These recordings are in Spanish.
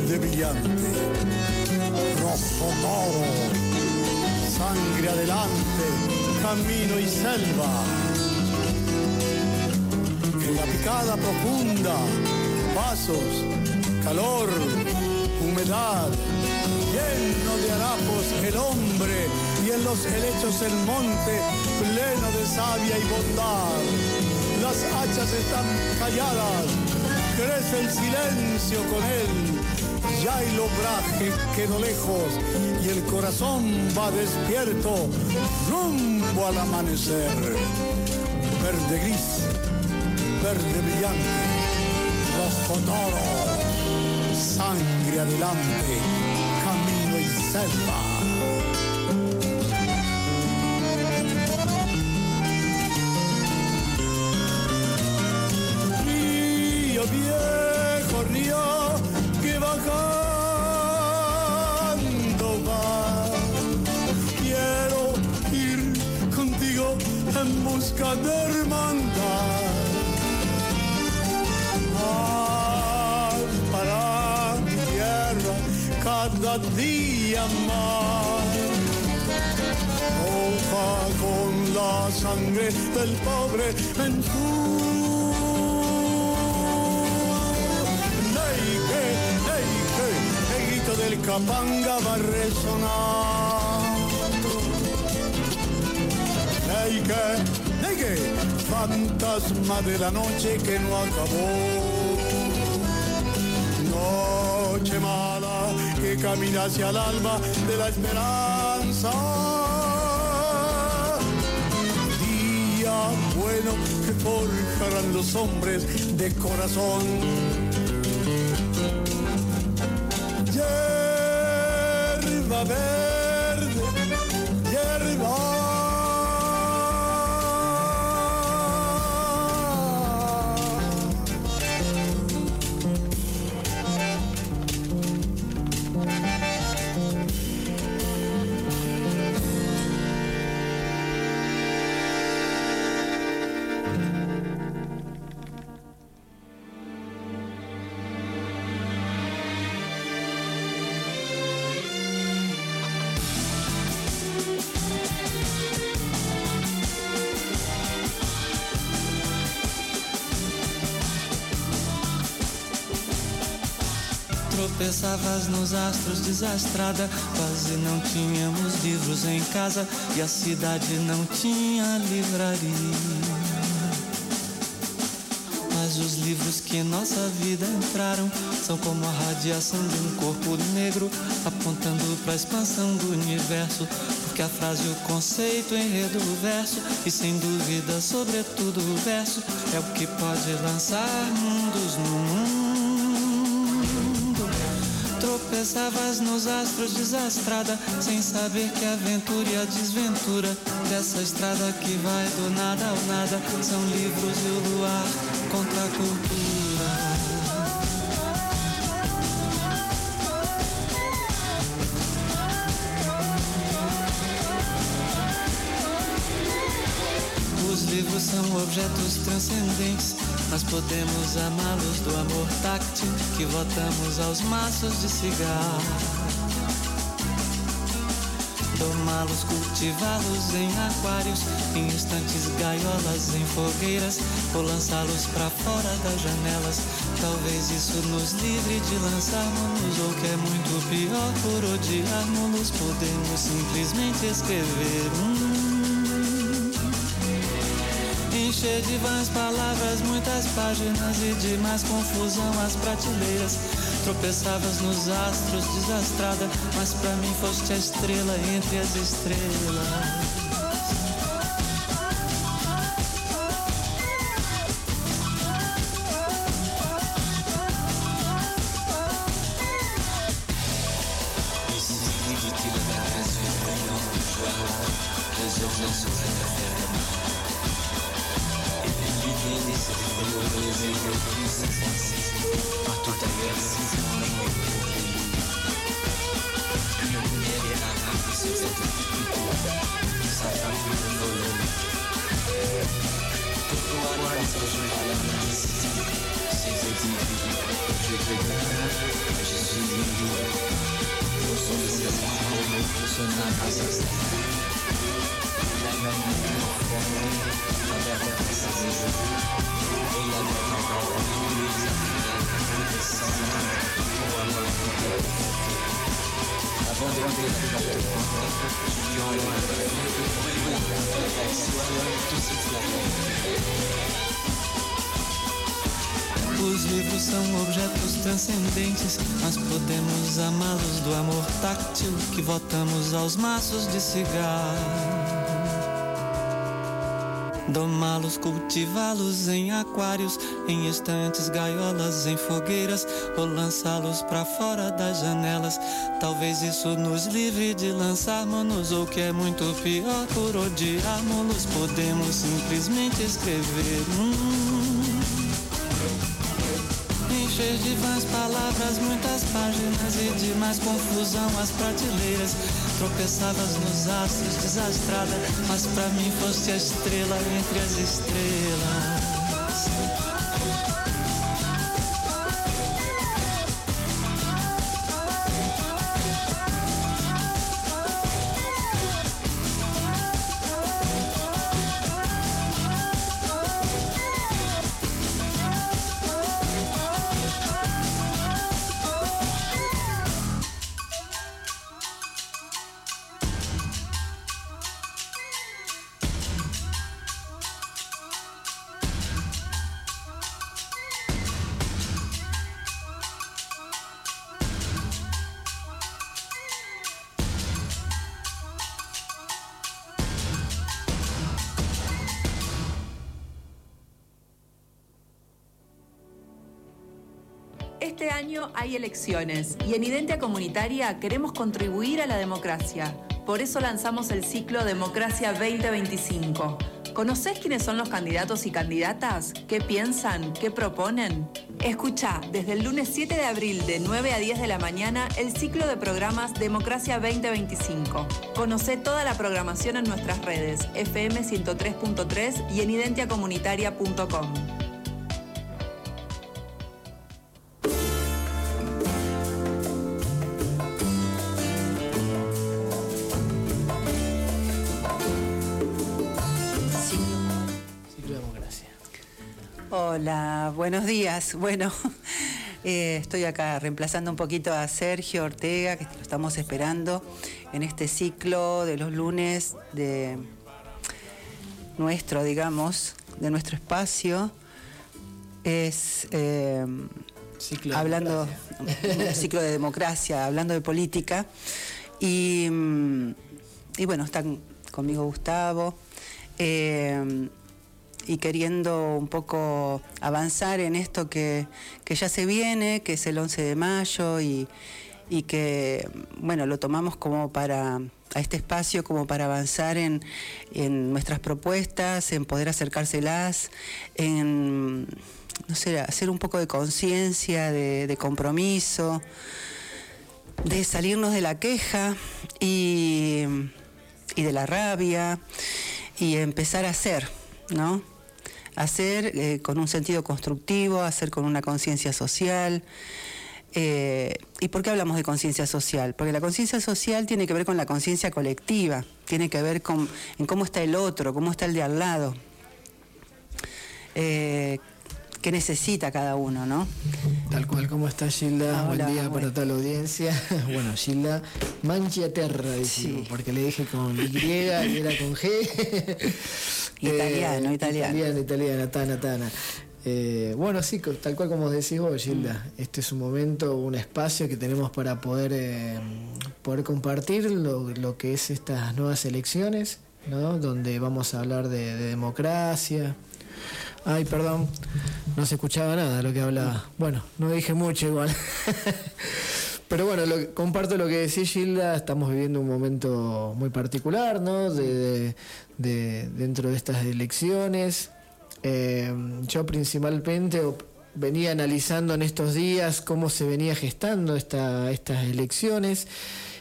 verde brillante, rojo toro, sangre adelante, camino y selva. En la picada profunda, pasos, calor, humedad, lleno de harapos el hombre y en los helechos el monte pleno de savia y bondad. Las hachas están calladas, crece el silencio con él. Ya el obraje quedó lejos y el corazón va despierto rumbo al amanecer. Verde gris, verde brillante, rojo toro, sangre adelante, camino y selva. Río viejo, río que bajando va. Quiero ir contigo en busca de hermandad. Para mi tierra cada día más. Roja con la sangre del pobre Ventura. Neige, neige, el grito del Capanga va a resonar. Neige, neige, fantasma de la noche que no acabó. Noche mala que camina hacia el alba de la esperanza. Día bueno que forjarán los hombres de corazón. Hierba verde, hierba. Tropeçavas nos astros desastrada, quase não tínhamos livros em casa e a cidade não tinha livraria. Mas os livros que em nossa vida entraram são como a radiação de um corpo negro apontando para a expansão do universo, porque a frase, o conceito, o enredo, o verso e sem dúvida, sobretudo o verso é o que pode lançar mundos no mundo. Tropeçavas nos astros desastrada, sem saber que a aventura e a desventura dessa estrada que vai do nada ao nada são livros e o luar contra a cultura. Os livros são objetos transcendentes, nós podemos amá-los do amor táctil que votamos aos maços de cigarro. Domá-los, cultivá-los em aquários, em estantes, gaiolas, em fogueiras, ou lançá-los pra fora das janelas. Talvez isso nos livre de lançarmos-nos, ou que é muito pior, por odiarmos-los, podemos simplesmente escrever encher de vãs palavras, muitas páginas e de mais confusão as prateleiras. Tropeçavas nos astros desastrada, mas pra mim foste a estrela entre as estrelas. Je suis Os livros são objetos transcendentes, nós podemos amá-los do amor táctil que votamos aos maços de cigarro. Domá-los, cultivá-los em aquários, em estantes, gaiolas, em fogueiras, ou lançá-los pra fora das janelas. Talvez isso nos livre de lançarmos-nos, ou que é muito pior, por odiarmos-los, podemos simplesmente escrever. Encher de vãs palavras, muitas páginas e de mais confusão as prateleiras. Tropeçavas nos astros, desastrada, mas pra mim foste a estrela entre as estrelas. Este año hay elecciones y en Identia Comunitaria queremos contribuir a la democracia. Por eso lanzamos el ciclo Democracia 2025. ¿Conocés quiénes son los candidatos y candidatas? ¿Qué piensan? ¿Qué proponen? Escuchá desde el lunes 7 de abril de 9 a 10 de la mañana el ciclo de programas Democracia 2025. Conocé toda la programación en nuestras redes FM 103.3 y en identiacomunitaria.com. Hola, buenos días. Bueno, estoy acá reemplazando un poquito a Sergio Ortega, que lo estamos esperando en este ciclo de los lunes de nuestro, digamos, de nuestro espacio. Es hablando un ciclo de democracia, hablando de política. Y bueno, están conmigo Gustavo. Y queriendo un poco avanzar en esto que ya se viene, que es el 11 de mayo y que, bueno, lo tomamos como a este espacio como para avanzar en nuestras propuestas, en poder acercárselas, en, no sé, hacer un poco de conciencia, de compromiso, de salirnos de la queja y de la rabia y empezar a hacer, ¿no? Hacer con un sentido constructivo, hacer con una conciencia social. ¿Y por qué hablamos de conciencia social? Porque la conciencia social tiene que ver con la conciencia colectiva, tiene que ver en cómo está el otro, cómo está el de al lado, qué necesita cada uno, ¿no? Tal cual, ¿cómo está Gilda? Hola, buen día bueno. para toda la audiencia. Bueno, Gilda Mangiaterra, decimos, Sí. porque le dije con Y y era con G. Italiano. Italiana, Tana. Bueno, sí, tal cual como decís vos, Gilda, este es un momento, un espacio que tenemos para poder compartir lo que es estas nuevas elecciones, ¿no? Donde vamos a hablar de democracia. Ay, perdón, no se escuchaba nada de lo que hablaba. Bueno, no dije mucho igual. Pero bueno, comparto lo que decís, Gilda. Estamos viviendo un momento muy particular, ¿no? Dentro de estas elecciones. Yo principalmente venía analizando en estos días cómo se venía gestando estas elecciones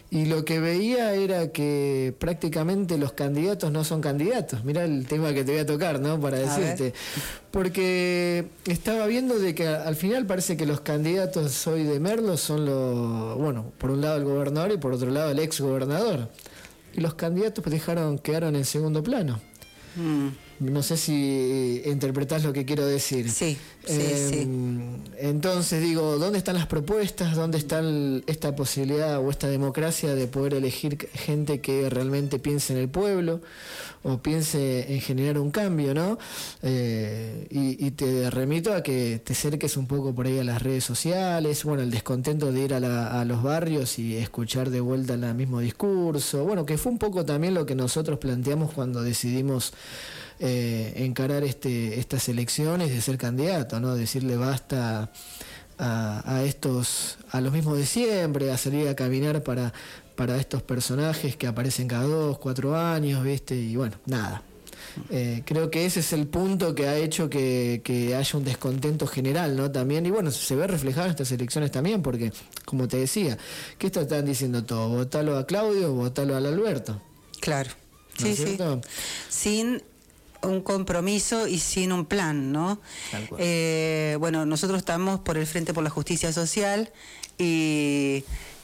y lo que veía era que prácticamente los candidatos no son candidatos. Mirá el tema que te voy a tocar, ¿no? Para decirte. Porque estaba viendo de que al final parece que los candidatos hoy de Merlo son bueno, por un lado el gobernador y por otro lado el ex gobernador. Y los candidatos quedaron en segundo plano. No sé si interpretás lo que quiero decir. Sí. Entonces digo, ¿dónde están las propuestas? ¿Dónde está esta posibilidad o esta democracia de poder elegir gente que realmente piense en el pueblo o piense en generar un cambio, ¿no? Y te remito a que te acerques un poco por ahí a las redes sociales, bueno, el descontento de ir a los barrios y escuchar de vuelta el mismo discurso, bueno, que fue un poco también lo que nosotros planteamos cuando decidimos encarar estas elecciones de ser candidato, ¿no? Decirle basta a los mismos de siempre, a salir a caminar para estos personajes que aparecen cada 2, 4 años, ¿viste? Y bueno, nada. Creo que ese es el punto que ha hecho que haya un descontento general, ¿no? También, y bueno, se ve reflejado en estas elecciones también, porque, como te decía, ¿qué están diciendo todos? Votalo a Claudio, votalo al Alberto. Claro, ¿No es sí. cierto? Sin un compromiso y sin un plan, ¿no? Bueno, nosotros estamos por el Frente por la Justicia Social y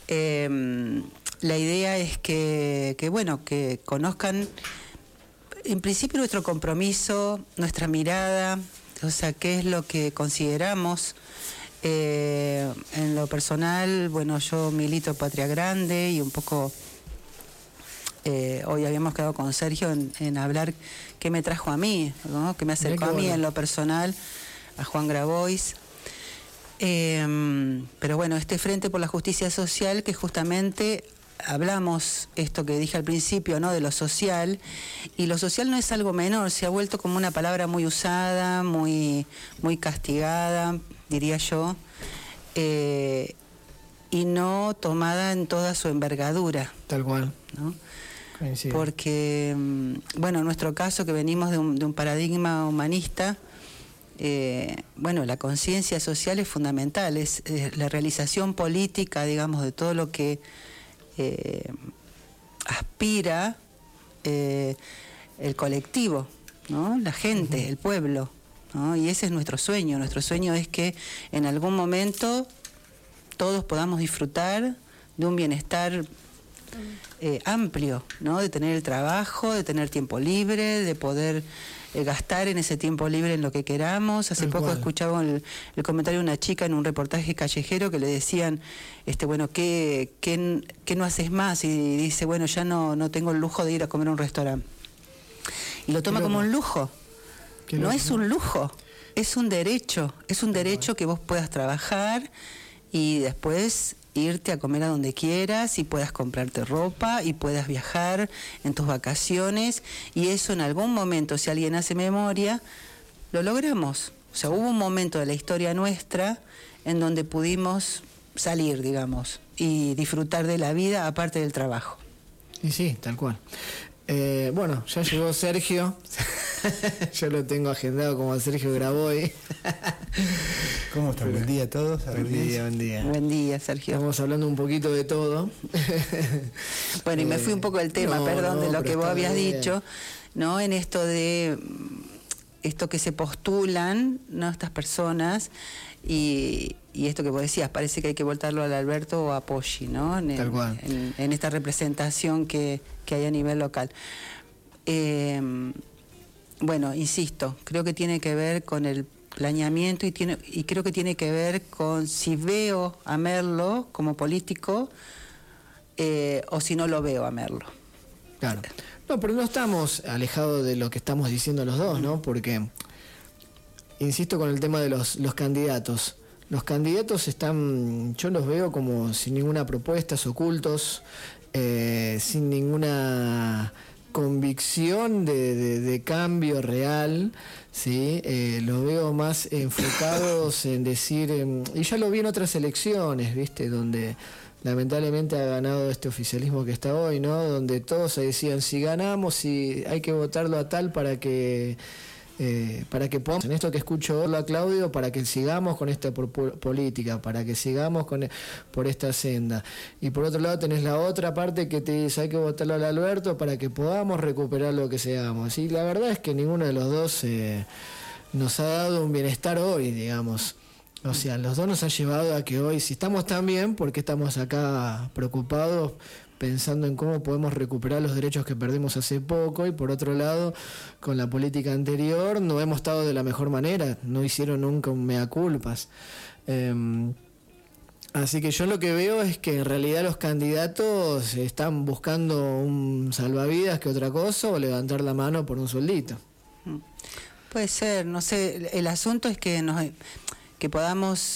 la idea es que conozcan en principio nuestro compromiso, nuestra mirada, o sea, qué es lo que consideramos. En lo personal, bueno, yo milito Patria Grande y un poco hoy habíamos quedado con Sergio en hablar qué me trajo a mí, ¿no? Qué me acercó a mí en lo personal, a Juan Grabois. Pero bueno, este Frente por la Justicia Social, que justamente hablamos esto que dije al principio, ¿no? De lo social, y lo social no es algo menor, se ha vuelto como una palabra muy usada, muy castigada, diría yo, y no tomada en toda su envergadura. Tal cual. ¿No? Sí. Porque, bueno, en nuestro caso, que venimos de un paradigma humanista, bueno, la conciencia social es fundamental, es la realización política, digamos, de todo lo que aspira el colectivo, ¿no? La gente, el pueblo, ¿no? Y ese es nuestro sueño. Nuestro sueño es que en algún momento todos podamos disfrutar de un bienestar amplio, ¿no? De tener el trabajo, de tener tiempo libre, de poder gastar en ese tiempo libre en lo que queramos. Hace poco escuchaba el comentario de una chica en un reportaje callejero que le decían, bueno, ¿qué no haces más? Y dice, bueno, ya no tengo el lujo de ir a comer a un restaurante. Y lo toma como un lujo. No es un lujo, es un derecho. Es un derecho que vos puedas trabajar y después irte a comer a donde quieras y puedas comprarte ropa y puedas viajar en tus vacaciones, y eso en algún momento, si alguien hace memoria, lo logramos. O sea, hubo un momento de la historia nuestra en donde pudimos salir, digamos, y disfrutar de la vida aparte del trabajo. Y sí, tal cual. Bueno, ya llegó Sergio. Yo lo tengo agendado como Sergio Grabois. ¿Cómo están? Buen día a todos. Buen día. Buen día, Sergio. Estamos hablando un poquito de todo. Bueno, y me fui un poco del tema, de lo que vos habías dicho, ¿no? En esto que se postulan, ¿no? Estas personas, y esto que vos decías, parece que hay que voltarlo al Alberto o a Poggi, ¿no? Tal cual. En esta representación que hay a nivel local. Bueno, insisto, creo que tiene que ver con el planeamiento y creo que tiene que ver con si veo a Merlo como político o si no lo veo a Merlo. Claro. No, pero no estamos alejados de lo que estamos diciendo los dos, ¿no? Porque, insisto con el tema de los candidatos. Los candidatos yo los veo como sin ninguna propuesta, ocultos, sin ninguna convicción de cambio real, ¿sí? Los veo más enfocados en decir, y ya lo vi en otras elecciones, ¿viste? Donde lamentablemente ha ganado este oficialismo que está hoy, ¿no? Donde todos decían, si ganamos, si hay que votarlo a tal para que para que podamos, en esto que escucho a Claudio, para que sigamos con esta política, para que sigamos por esta senda. Y por otro lado tenés la otra parte que te dice hay que votarlo al Alberto para que podamos recuperar lo que seamos. Y la verdad es que ninguno de los dos nos ha dado un bienestar hoy, digamos. O sea, los dos nos han llevado a que hoy, si estamos tan bien, ¿por qué estamos acá preocupados pensando en cómo podemos recuperar los derechos que perdimos hace poco? Y por otro lado, con la política anterior no hemos estado de la mejor manera, no hicieron nunca un mea culpas. Así que yo lo que veo es que en realidad los candidatos están buscando un salvavidas que otra cosa, o levantar la mano por un sueldito. Puede ser, no sé, el asunto es que podamos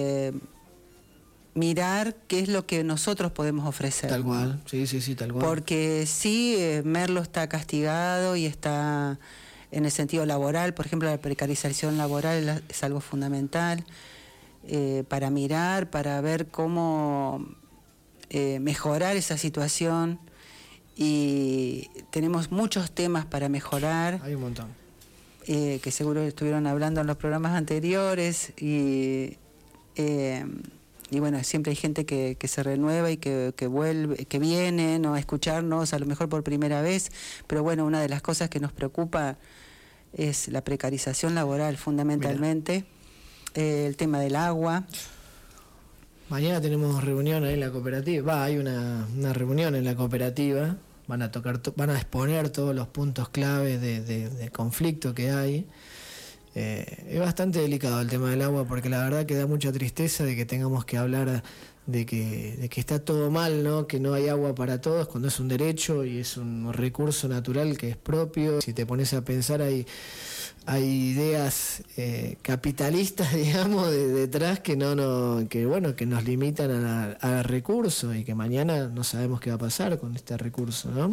mirar qué es lo que nosotros podemos ofrecer. Tal cual, sí, tal cual. Porque sí, Merlo está castigado y está en el sentido laboral, por ejemplo, la precarización laboral es algo fundamental para mirar, para ver cómo mejorar esa situación, y tenemos muchos temas para mejorar. Hay un montón. Que seguro estuvieron hablando en los programas anteriores, y bueno, siempre hay gente que se renueva y que vuelve, que viene, ¿no?, a escucharnos, a lo mejor por primera vez, pero bueno, una de las cosas que nos preocupa es la precarización laboral, fundamentalmente. El tema del agua. Mañana tenemos reunión ahí en la cooperativa, hay una reunión en la cooperativa, van a exponer todos los puntos clave de conflicto que hay. Es bastante delicado el tema del agua, porque la verdad que da mucha tristeza de que tengamos que hablar de que está todo mal, ¿no? Que no hay agua para todos, cuando es un derecho y es un recurso natural que es propio. Si te pones a pensar, hay ideas capitalistas, digamos, detrás que que nos limitan al recurso, y que mañana no sabemos qué va a pasar con este recurso, ¿no?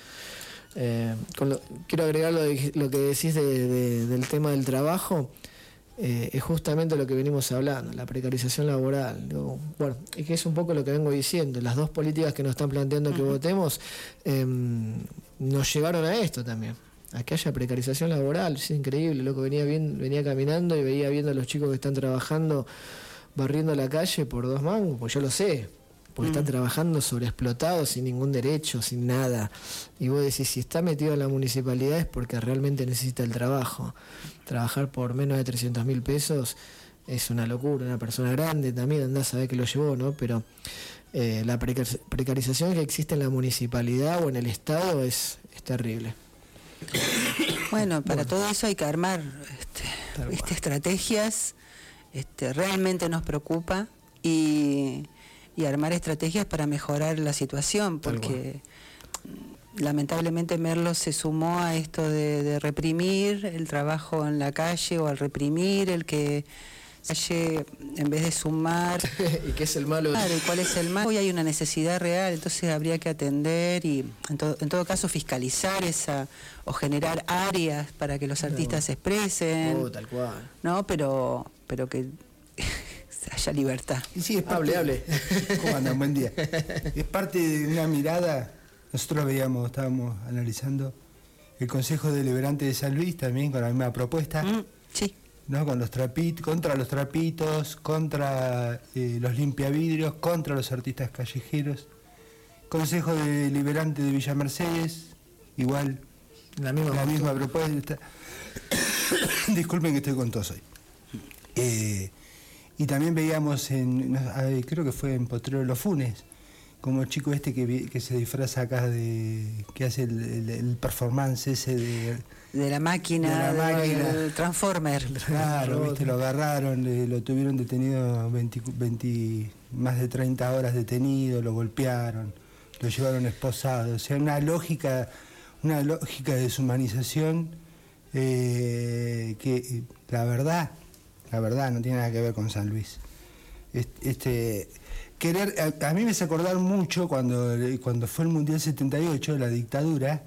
Quiero agregar lo que decís del tema del trabajo. Es justamente lo que venimos hablando, la precarización laboral. Bueno, es que es un poco lo que vengo diciendo. Las dos políticas que nos están planteando que votemos nos llevaron a esto también, a que haya precarización laboral. Es increíble, loco. Venía caminando y veía viendo a los chicos que están trabajando, barriendo la calle por 2 mangos, pues yo lo sé, porque están trabajando sobreexplotados, sin ningún derecho, sin nada. Y vos decís, si está metido en la municipalidad es porque realmente necesita el trabajo. Trabajar por menos de 300.000 pesos es una locura. Una persona grande también, andá a saber que lo llevó, ¿no? Pero la precarización que existe en la municipalidad o en el Estado es terrible. Bueno, para todo eso hay que armar estrategias. Realmente nos preocupa, y armar estrategias para mejorar la situación, porque lamentablemente Merlo se sumó a esto de reprimir el trabajo en la calle, o al reprimir el que calle en vez de sumar. ¿Y qué es el malo? Claro, ¿y cuál es el malo? Hoy hay una necesidad real, entonces habría que atender y en todo caso fiscalizar o generar áreas para que los artistas se expresen. Tal cual. No, pero que haya libertad. Y sí, es parte, hable. ¿Cómo andan? Buen día. Es parte de una mirada. Nosotros estábamos analizando el Consejo Deliberante de San Luis también con la misma propuesta. Sí. ¿No? Con los trapitos, contra los trapitos, contra los limpiavidrios, contra los artistas callejeros. Consejo Deliberante de Villa Mercedes, igual, la misma propuesta. Disculpen que estoy con tos hoy. Y también veíamos creo que fue en Potrero Los Funes, como el chico que se disfraza acá que hace el performance ese de la máquina, del Transformer. Claro, viste, lo agarraron, lo tuvieron detenido más de 30 horas detenido, lo golpearon, lo llevaron esposado. O sea, una lógica de deshumanización que la verdad no tiene nada que ver con San Luis. A mí me hace acordar mucho cuando fue el Mundial 78, la dictadura,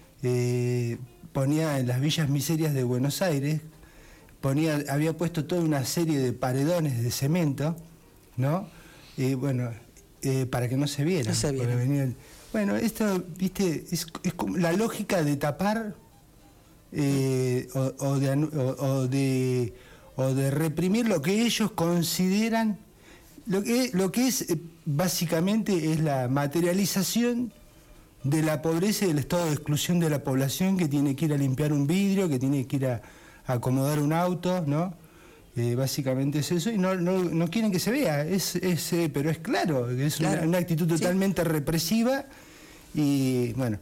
ponía en las villas miserias de Buenos Aires, había puesto toda una serie de paredones de cemento, ¿no? Para que no se vieran. No se vieran. Bueno, esto, viste, es como la lógica de tapar o de reprimir lo que ellos consideran, lo que es básicamente es la materialización de la pobreza y del estado de exclusión de la población, que tiene que ir a limpiar un vidrio, que tiene que ir a acomodar un auto, ¿no? Básicamente es eso, y no quieren que se vea, pero es claro, es claro. Una actitud totalmente represiva, y bueno,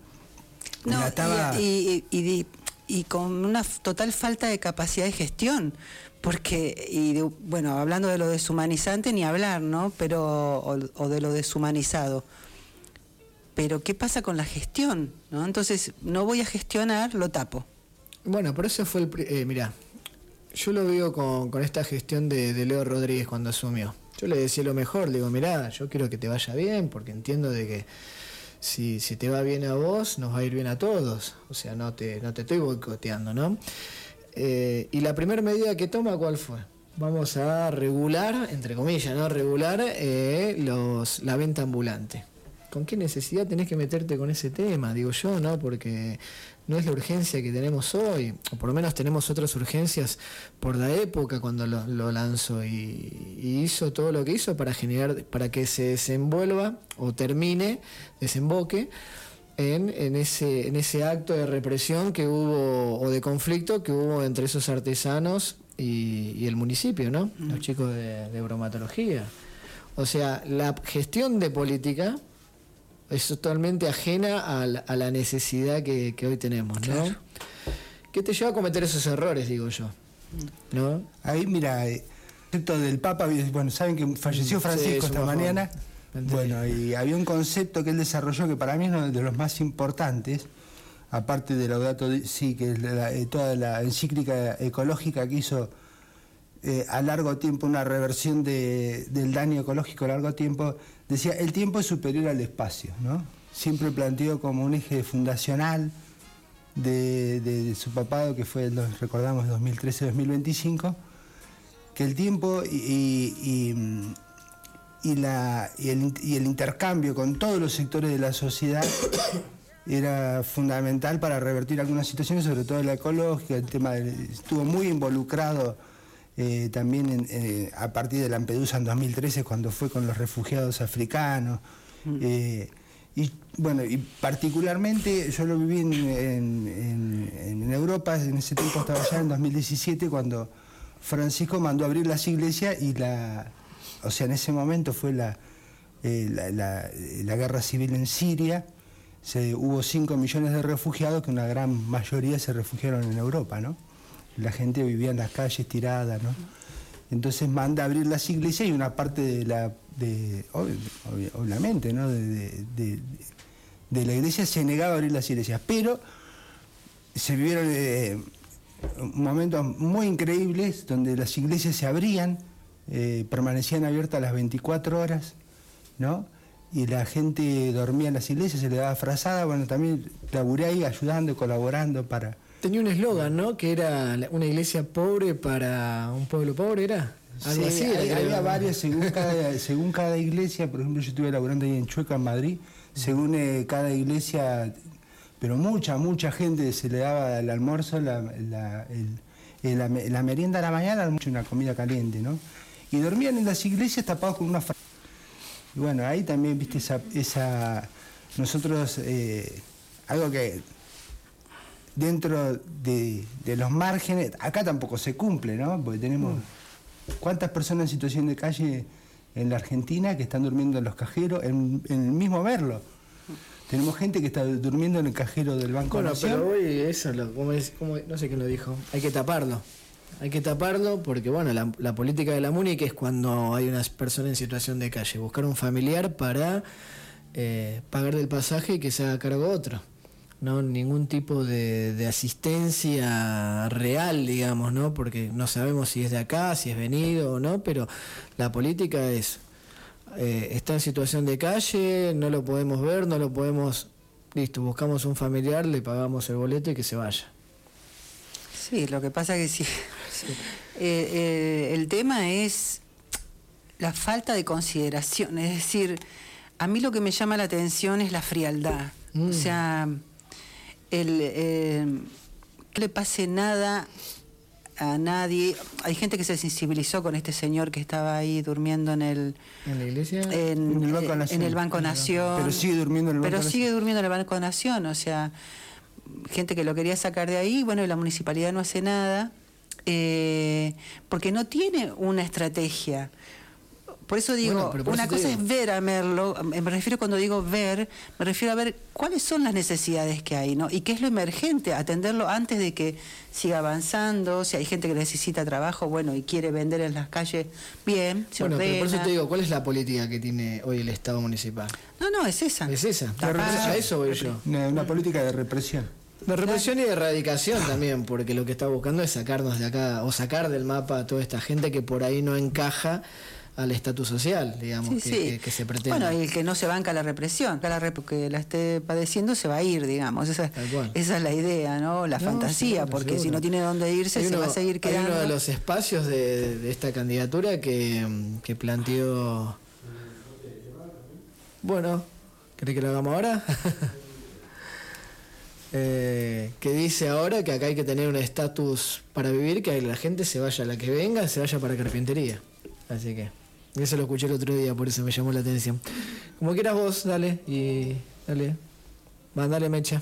y con una total falta de capacidad de gestión, porque, bueno, hablando de lo deshumanizante ni hablar, ¿no? Pero, o de lo deshumanizado. Pero ¿qué pasa con la gestión? ¿No? Entonces, no voy a gestionar, lo tapo. Bueno, por eso fue mirá, yo lo veo con esta gestión de Leo Rodríguez cuando asumió. Yo le decía lo mejor, le digo, mirá, yo quiero que te vaya bien, porque entiendo de que si te va bien a vos, nos va a ir bien a todos. O sea, no te estoy boicoteando, ¿no? Y la primera medida que toma, ¿cuál fue? Vamos a regular, entre comillas, ¿no? Regular la venta ambulante. ¿Con qué necesidad tenés que meterte con ese tema? Digo yo, ¿no? Porque no es la urgencia que tenemos hoy, o por lo menos tenemos otras urgencias por la época cuando lo lanzó, y hizo todo lo que hizo para que se desenvuelva o desemboque en ese acto de represión que hubo, o de conflicto que hubo entre esos artesanos y el municipio, ¿no? Los chicos de bromatología. O sea, la gestión de política es totalmente ajena a la necesidad que hoy tenemos, ¿no? Claro. ¿Qué te lleva a cometer esos errores, digo yo? ¿No? Ahí, mira, concepto del Papa, bueno, saben que falleció Francisco esta mañana. Bueno, y había un concepto que él desarrolló que para mí es uno de los más importantes, aparte de Laudato Si, que es toda la encíclica ecológica que hizo a largo tiempo, una reversión del daño ecológico a largo tiempo. Decía, el tiempo es superior al espacio, ¿no? Siempre planteó como un eje fundacional de su papado, que fue, recordamos, 2013-2025, que el tiempo y el intercambio con todos los sectores de la sociedad era fundamental para revertir algunas situaciones, sobre todo la ecológica. El tema estuvo muy involucrado también a partir de Lampedusa en 2013, cuando fue con los refugiados africanos. Y bueno, y particularmente yo lo viví en Europa. En ese tiempo estaba allá en 2017, cuando Francisco mandó abrir las iglesias, y o sea, en ese momento fue la guerra civil en Siria. Hubo 5 millones de refugiados, que una gran mayoría se refugiaron en Europa, ¿no? La gente vivía en las calles tirada, ¿no? Entonces manda a abrir las iglesias, y una parte obviamente, ¿no? de la iglesia se negaba a abrir las iglesias, pero se vivieron momentos muy increíbles donde las iglesias se abrían, permanecían abiertas las 24 horas, ¿no? Y la gente dormía en las iglesias, se le daba frazada. Bueno, también laburé ahí ayudando, colaborando para... Tenía un eslogan, ¿no? Que era una iglesia pobre para un pueblo pobre, ¿era? Algo sí, así. Había varias, según cada iglesia. Por ejemplo, yo estuve laburando ahí en Chueca, en Madrid. Según cada iglesia, pero mucha gente se le daba el almuerzo, la merienda a la mañana, una comida caliente, ¿no? Y dormían en las iglesias tapados con una... Y bueno, ahí también, viste, nosotros, algo que dentro de los márgenes, acá tampoco se cumple, ¿no? Porque tenemos, ¿cuántas personas en situación de calle en la Argentina que están durmiendo en los cajeros, en el mismo Merlo? Tenemos gente que está durmiendo en el cajero del Banco Nación. Pero hoy eso, como no sé quién lo dijo, hay que taparlo. Hay que taparlo porque, bueno, la política de la MUNI, que es cuando hay unas personas en situación de calle, buscar un familiar para pagar del pasaje y que se haga cargo otro. No ningún tipo de asistencia real, digamos, ¿no? Porque no sabemos si es de acá, si es venido o no, pero la política es, está en situación de calle, no lo podemos ver, no lo podemos... Listo, buscamos un familiar, le pagamos el boleto y que se vaya. Sí, lo que pasa que sí. El tema es la falta de consideración. Es decir, a mí lo que me llama la atención es la frialdad. O sea, que le pase nada a nadie. Hay gente que se sensibilizó con este señor que estaba ahí durmiendo en la iglesia, en el Banco Nación, pero sigue durmiendo en el Banco Nación. O sea, gente que lo quería sacar de ahí, bueno, y la municipalidad no hace nada, porque no tiene una estrategia. Por eso digo, una cosa es ver a Merlo, me refiero cuando digo ver, me refiero a ver cuáles son las necesidades que hay, ¿no? Y qué es lo emergente, atenderlo antes de que siga avanzando. Si hay gente que necesita trabajo, bueno, y quiere vender en las calles, bien, se ordena. Pero por eso te digo, ¿cuál es la política que tiene hoy el Estado municipal? No, es esa. Es esa. A eso voy yo. Una política de represión. De represión y de erradicación también, porque lo que está buscando es sacarnos de acá, o sacar del mapa a toda esta gente que por ahí no encaja al estatus social, digamos, que se pretende. Bueno, y el que no se banca la represión, que la esté padeciendo se va a ir, digamos. Esa es la idea, ¿no? La fantasía, seguro, porque si no tiene dónde irse, se va a seguir quedando. Hay uno de los espacios de esta candidatura que planteó... Bueno, ¿querés que lo hagamos ahora? Que dice ahora que acá hay que tener un estatus para vivir, que la gente se vaya, la que venga, se vaya para carpintería. Así que... eso lo escuché el otro día, por eso me llamó la atención. Como quieras vos, dale, y dale. Mandale, Mecha.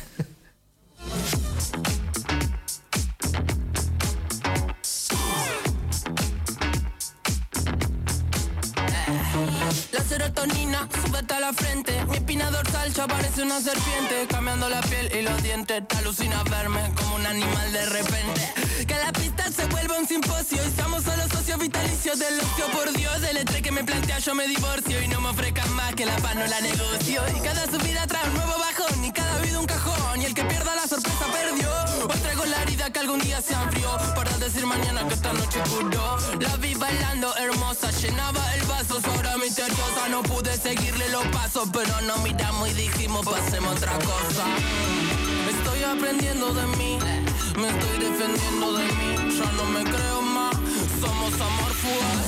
La serotonina, súbete a la frente. Mi espina dorsal ya parece una serpiente. Cambiando la piel y los dientes. Te alucina verme como un animal de repente. Que la pista se vuelva un simposio. Y somos solo socios vitalicios del ocio. Por Dios, del estrés que me plantea yo me divorcio. Y no me ofrezcan más que la paz no la negocio. Y cada subida trae un nuevo bajón. Y cada vida un cajón. Y el que pierda la sorpresa perdió. Hoy traigo la herida que algún día se enfrió. Para decir mañana que esta noche curó. La vi bailando hermosa. Llenaba el vaso, su aura misteriosa. No pude seguirle los pasos, pero nos miramos y dijimos pasemos a otra cosa. Estoy aprendiendo de mí, me estoy defendiendo de mí. Ya no me creo más, somos amor fugaz.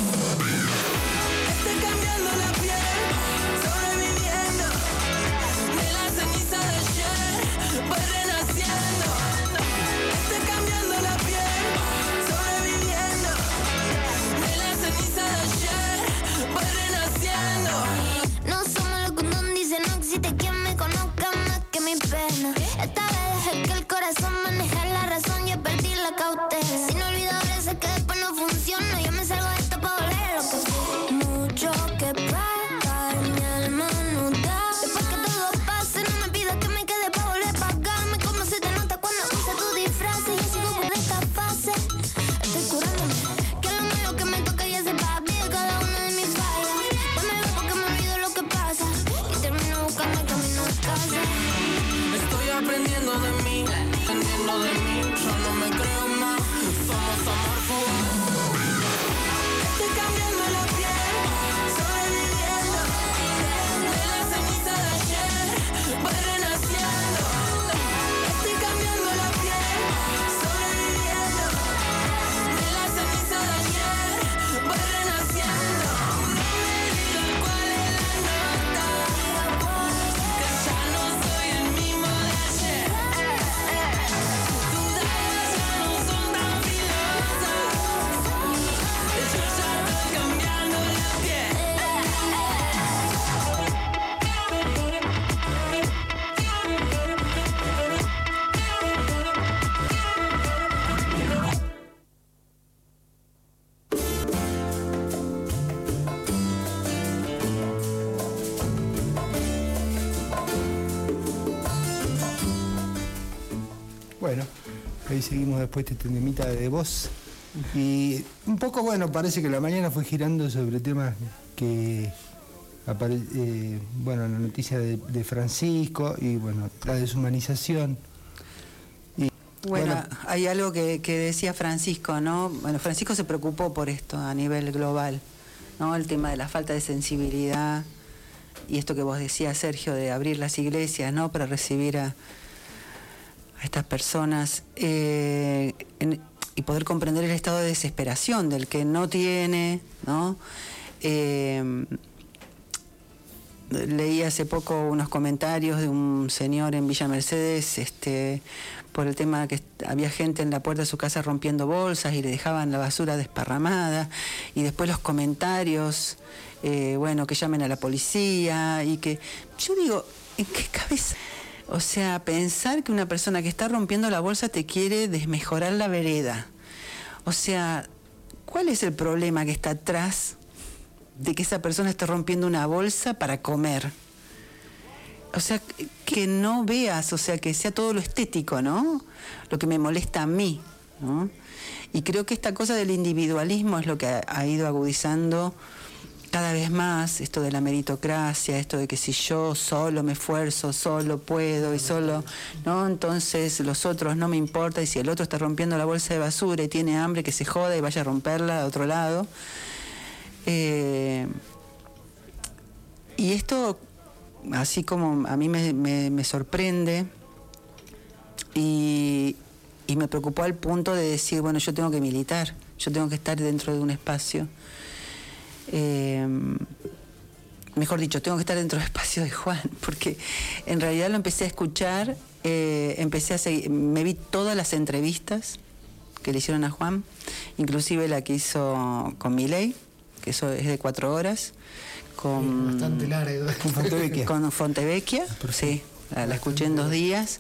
Estoy cambiando la piel, sobreviviendo. De la ceniza de ayer, voy renaciendo. Estoy cambiando la piel, sobreviviendo. De la ceniza de ayer, voy renaciendo. No somos lo que uno dice, no existe quien me conozca más que mi pena. Esta vez dejé que el corazón maneje la razón, yo perdí la cautela. Si no olvido a veces que después no funciona, yo me salgo de esto para volver lo que fui. Mucho que pagar, mi alma no da. Después que todo pase, no me pidas que me quede para volver a pagarme. Como se te nota cuando usa tu disfraz. Y yo sigo por esta fase, estoy curándome. Que lo malo que me toca ya se va a ver cada una de mis fallas. Pues me veo porque me olvido lo que pasa y termino buscando el camino de casa. Estoy aprendiendo de mí, aprendiendo de mí. Yo no me creo más, somos amor fugaz. Estoy cambiando la piel, sobreviviendo. De la ceniza de ayer, voy renaciendo. Estoy cambiando la piel, sobreviviendo. De la ceniza de ayer, voy renaciendo. No me digas cuál es la nota, que ya no soy el mismo de ayer. Tus damas ya no son tan filosas. Yo ya estoy cambiando la piel. Bueno, ahí seguimos después de este temita de voz. Y un poco, bueno, parece que la mañana fue girando sobre temas que bueno, la noticia de Francisco y bueno, la deshumanización. Y, bueno, hay algo que decía Francisco, ¿no? Bueno, Francisco se preocupó por esto a nivel global, ¿no? El tema de la falta de sensibilidad y esto que vos decías, Sergio, de abrir las iglesias, ¿no? Para recibir a estas personas y poder comprender el estado de desesperación del que no tiene, ¿no? leí hace poco unos comentarios de un señor en Villa Mercedes, por el tema que había gente en la puerta de su casa rompiendo bolsas y le dejaban la basura desparramada, y después los comentarios, bueno, que llamen a la policía, y que yo digo, ¿en qué cabeza? O sea, pensar que una persona que está rompiendo la bolsa te quiere desmejorar la vereda. O sea, ¿cuál es el problema que está atrás de que esa persona esté rompiendo una bolsa para comer? O sea, que no veas, o sea, que sea todo lo estético, ¿no? Lo que me molesta a mí, ¿no? Y creo que esta cosa del individualismo es lo que ha ido agudizando cada vez más, esto de la meritocracia, esto de que si yo solo me esfuerzo, solo puedo y solo, ¿no? Entonces los otros no me importa, y si el otro está rompiendo la bolsa de basura y tiene hambre, que se joda y vaya a romperla a otro lado. Y esto, así como a mí me sorprende y me preocupó al punto de decir, bueno, yo tengo que militar, yo tengo que estar dentro de un espacio. Mejor dicho, tengo que estar dentro del espacio de Juan, porque en realidad lo empecé a escuchar, empecé a seguir, me vi todas las entrevistas que le hicieron a Juan, inclusive la que hizo con Milei, que eso es de 4 horas, con bastante larga. Con Fontevecchia, sí, la escuché en 2 días.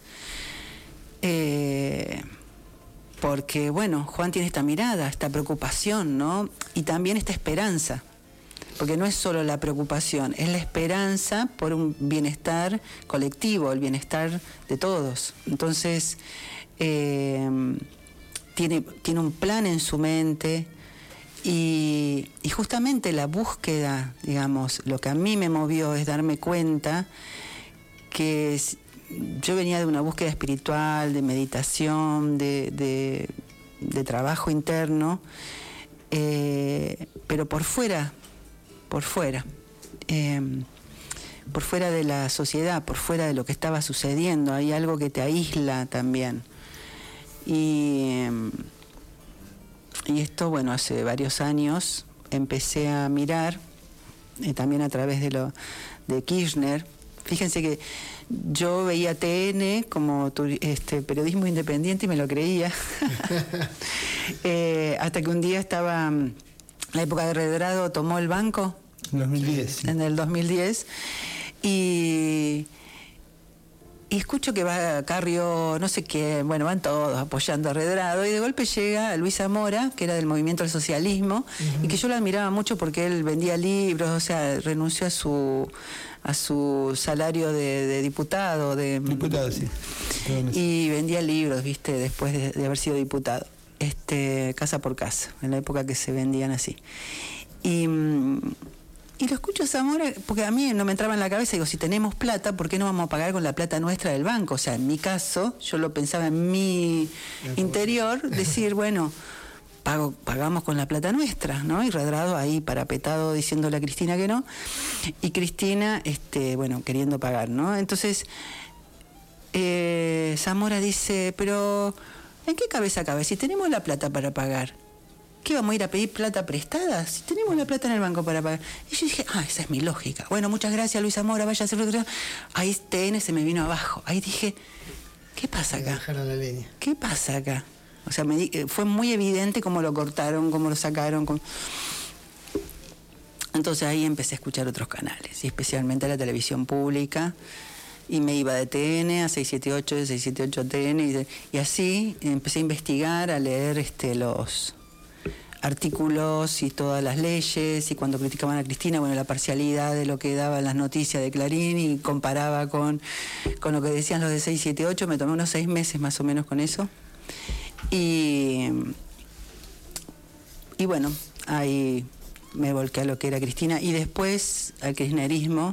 Porque, bueno, Juan tiene esta mirada, esta preocupación, ¿no? Y también esta esperanza, porque no es solo la preocupación, es la esperanza por un bienestar colectivo, el bienestar de todos. Entonces, tiene un plan en su mente, y justamente la búsqueda, digamos, lo que a mí me movió es darme cuenta que yo venía de una búsqueda espiritual, de meditación, de trabajo interno, pero por fuera de la sociedad, por fuera de lo que estaba sucediendo. Hay algo que te aísla también. Y esto, bueno, hace varios años empecé a mirar, también a través de Kirchner. Fíjense que yo veía TN como periodismo independiente y me lo creía. Hasta que un día estaba, la época de Redrado tomó el banco. 2010. Sí. En el 2010. Y escucho que va Carrió, no sé qué, bueno, van todos apoyando a Redrado, y de golpe llega Luis Zamora, que era del movimiento del socialismo, y que yo lo admiraba mucho porque él vendía libros, o sea, renunció a su salario de diputado. Diputado, sí. Y vendía libros, viste, después de haber sido diputado, casa por casa, en la época que se vendían así. Y lo escucho a Zamora, porque a mí no me entraba en la cabeza, digo, si tenemos plata, ¿por qué no vamos a pagar con la plata nuestra del banco? O sea, en mi caso, yo lo pensaba en mi interior, decir, bueno, pagamos con la plata nuestra, ¿no? Y Redrado ahí parapetado diciéndole a Cristina que no, y Cristina, bueno, queriendo pagar, ¿no? Entonces, Zamora dice, pero ¿en qué cabeza cabe? Si tenemos la plata para pagar, ¿qué vamos a ir a pedir plata prestada? Si tenemos la plata en el banco para pagar. Y yo dije, esa es mi lógica. Bueno, muchas gracias, Luis Zamora, vaya a hacer otra. Ahí TN se me vino abajo. Ahí dije, ¿qué pasa acá? Dejaron la leña. ¿Qué pasa acá? O sea, fue muy evidente cómo lo cortaron, cómo lo sacaron. Entonces ahí empecé a escuchar otros canales, y especialmente la televisión pública. Y me iba de TN a 678, de 678 a TN. Y así empecé a investigar, a leer los artículos y todas las leyes, y cuando criticaban a Cristina, bueno, la parcialidad de lo que daban las noticias de Clarín, y comparaba con lo que decían los de 678, me tomé unos 6 meses más o menos con eso. Y bueno, ahí me volqué a lo que era Cristina, y después al kirchnerismo.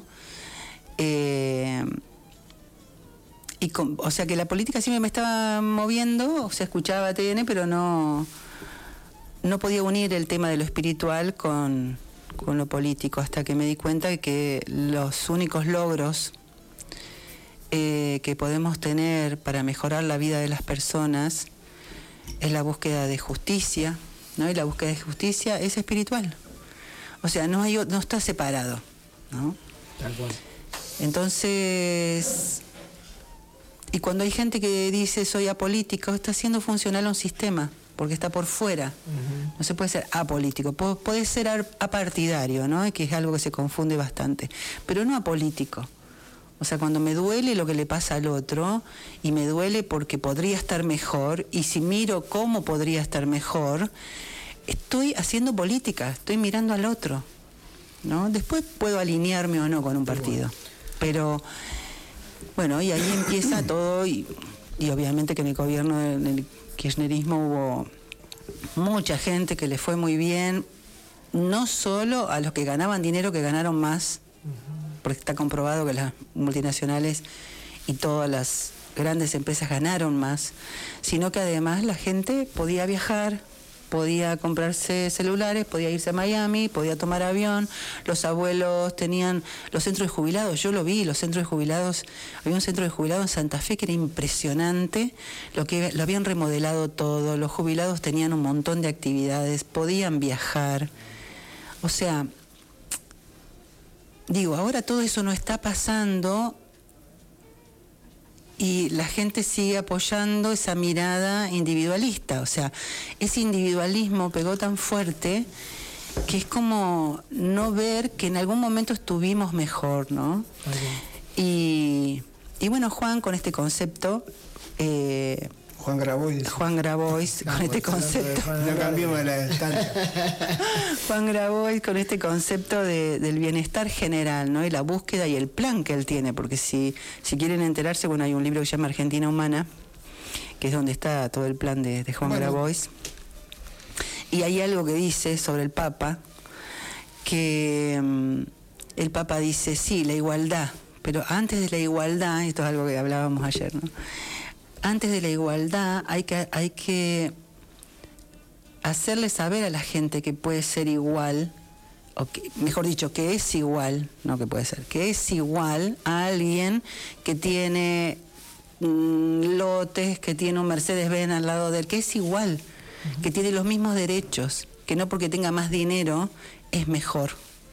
O sea que la política siempre me estaba moviendo, o sea, escuchaba TN, pero no podía unir el tema de lo espiritual con lo político, hasta que me di cuenta de que los únicos logros que podemos tener para mejorar la vida de las personas es la búsqueda de justicia, ¿no? Y la búsqueda de justicia es espiritual. O sea, no está separado, ¿no? Tal cual. Entonces, y cuando hay gente que dice soy apolítico, está haciendo funcional un sistema, porque está por fuera. No se puede ser apolítico, puede ser apartidario, ¿no? Que es algo que se confunde bastante, pero no apolítico. O sea, cuando me duele lo que le pasa al otro, y me duele porque podría estar mejor, y si miro cómo podría estar mejor, estoy haciendo política, estoy mirando al otro, ¿no? Después puedo alinearme o no con un partido, pero bueno, y ahí empieza todo, y obviamente que en el gobierno del kirchnerismo hubo mucha gente que le fue muy bien, no solo a los que ganaban dinero, que ganaron más, porque está comprobado que las multinacionales y todas las grandes empresas ganaron más, sino que además la gente podía viajar, podía comprarse celulares, podía irse a Miami, podía tomar avión, los abuelos tenían los centros de jubilados, yo lo vi, los centros de jubilados, había un centro de jubilados en Santa Fe que era impresionante, lo habían remodelado todo, los jubilados tenían un montón de actividades, podían viajar, o sea, digo, ahora todo eso no está pasando y la gente sigue apoyando esa mirada individualista. O sea, ese individualismo pegó tan fuerte que es como no ver que en algún momento estuvimos mejor, ¿no? Okay. Y bueno, Juan, con este concepto... Juan Grabois, con este concepto. No cambiemos de la distancia. Juan Grabois con este concepto del bienestar general, ¿no? Y la búsqueda y el plan que él tiene, porque si quieren enterarse, bueno, hay un libro que se llama Argentina Humana, que es donde está todo el plan de Juan Grabois. Y hay algo que dice sobre el Papa, que el Papa dice, sí, la igualdad, pero antes de la igualdad, esto es algo que hablábamos ayer, ¿no? Antes de la igualdad hay que hacerle saber a la gente que puede ser igual, o que, mejor dicho, que es igual, no que puede ser, que es igual a alguien que tiene lotes, que tiene un Mercedes-Benz al lado de él, que es igual, que tiene los mismos derechos, que no porque tenga más dinero es mejor.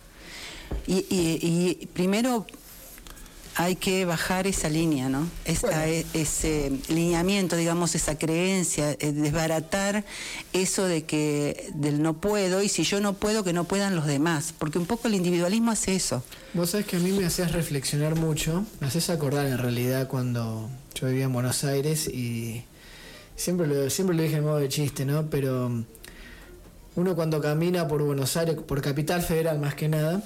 Y primero... hay que bajar esa línea, ¿no? Ese lineamiento, digamos, esa creencia, desbaratar eso del no puedo, y si yo no puedo, que no puedan los demás, porque un poco el individualismo hace eso. Vos sabés que a mí me hacías reflexionar mucho, me hacés acordar en realidad cuando yo vivía en Buenos Aires, y siempre lo dije en modo de chiste, ¿no? Pero uno cuando camina por Buenos Aires, por Capital Federal más que nada,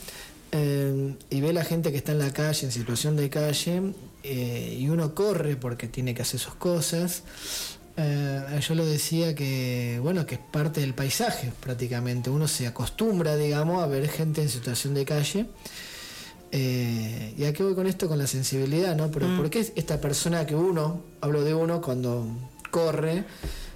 y ve la gente que está en la calle, en situación de calle, y uno corre porque tiene que hacer sus cosas. Yo lo decía que, bueno, que es parte del paisaje prácticamente. Uno se acostumbra, digamos, a ver gente en situación de calle. ¿Y a qué voy con esto? Con la sensibilidad, ¿no? Pero ¿por qué esta persona que hablo de uno cuando corre,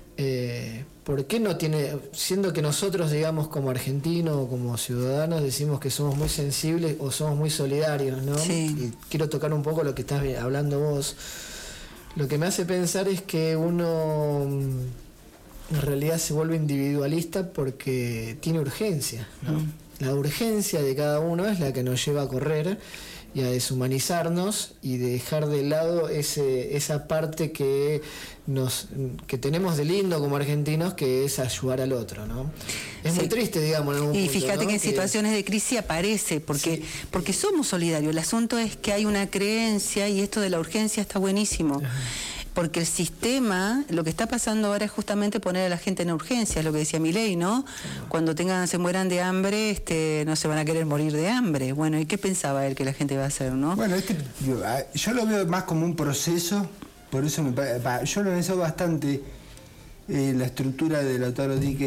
¿por qué no tiene, siendo que nosotros, digamos, como argentinos o como ciudadanos, decimos que somos muy sensibles o somos muy solidarios, ¿no? Sí. Y quiero tocar un poco lo que estás hablando vos. Lo que me hace pensar es que uno en realidad se vuelve individualista porque tiene urgencia, ¿no? La urgencia de cada uno es la que nos lleva a correr y a deshumanizarnos y dejar de lado esa parte que tenemos de lindo como argentinos, que es ayudar al otro, ¿no? Es muy triste, digamos, en algún punto, fíjate, ¿no? Que en situaciones de crisis aparece, porque somos solidarios. El asunto es que hay una creencia, y esto de la urgencia está buenísimo. Ajá. Porque el sistema, lo que está pasando ahora es justamente poner a la gente en urgencia, es lo que decía Milei, ¿no? Cuando se mueran de hambre, no se van a querer morir de hambre. Bueno, ¿y qué pensaba él que la gente va a hacer, no? Bueno, yo lo veo más como un proceso, por eso yo lo analizo bastante la estructura de Lautaro Di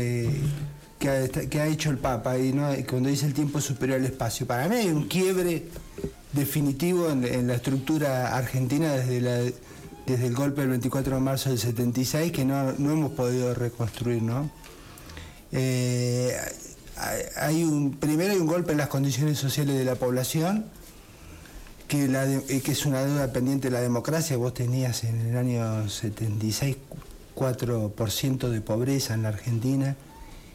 que ha hecho el Papa, y ¿no? Cuando dice el tiempo superior al espacio. Para mí hay un quiebre definitivo en la estructura argentina desde el golpe del 24 de marzo del 76, que no hemos podido reconstruir, ¿no? Primero hay un golpe en las condiciones sociales de la población, que es una deuda pendiente de la democracia. Vos tenías en el año 76 4% de pobreza en la Argentina,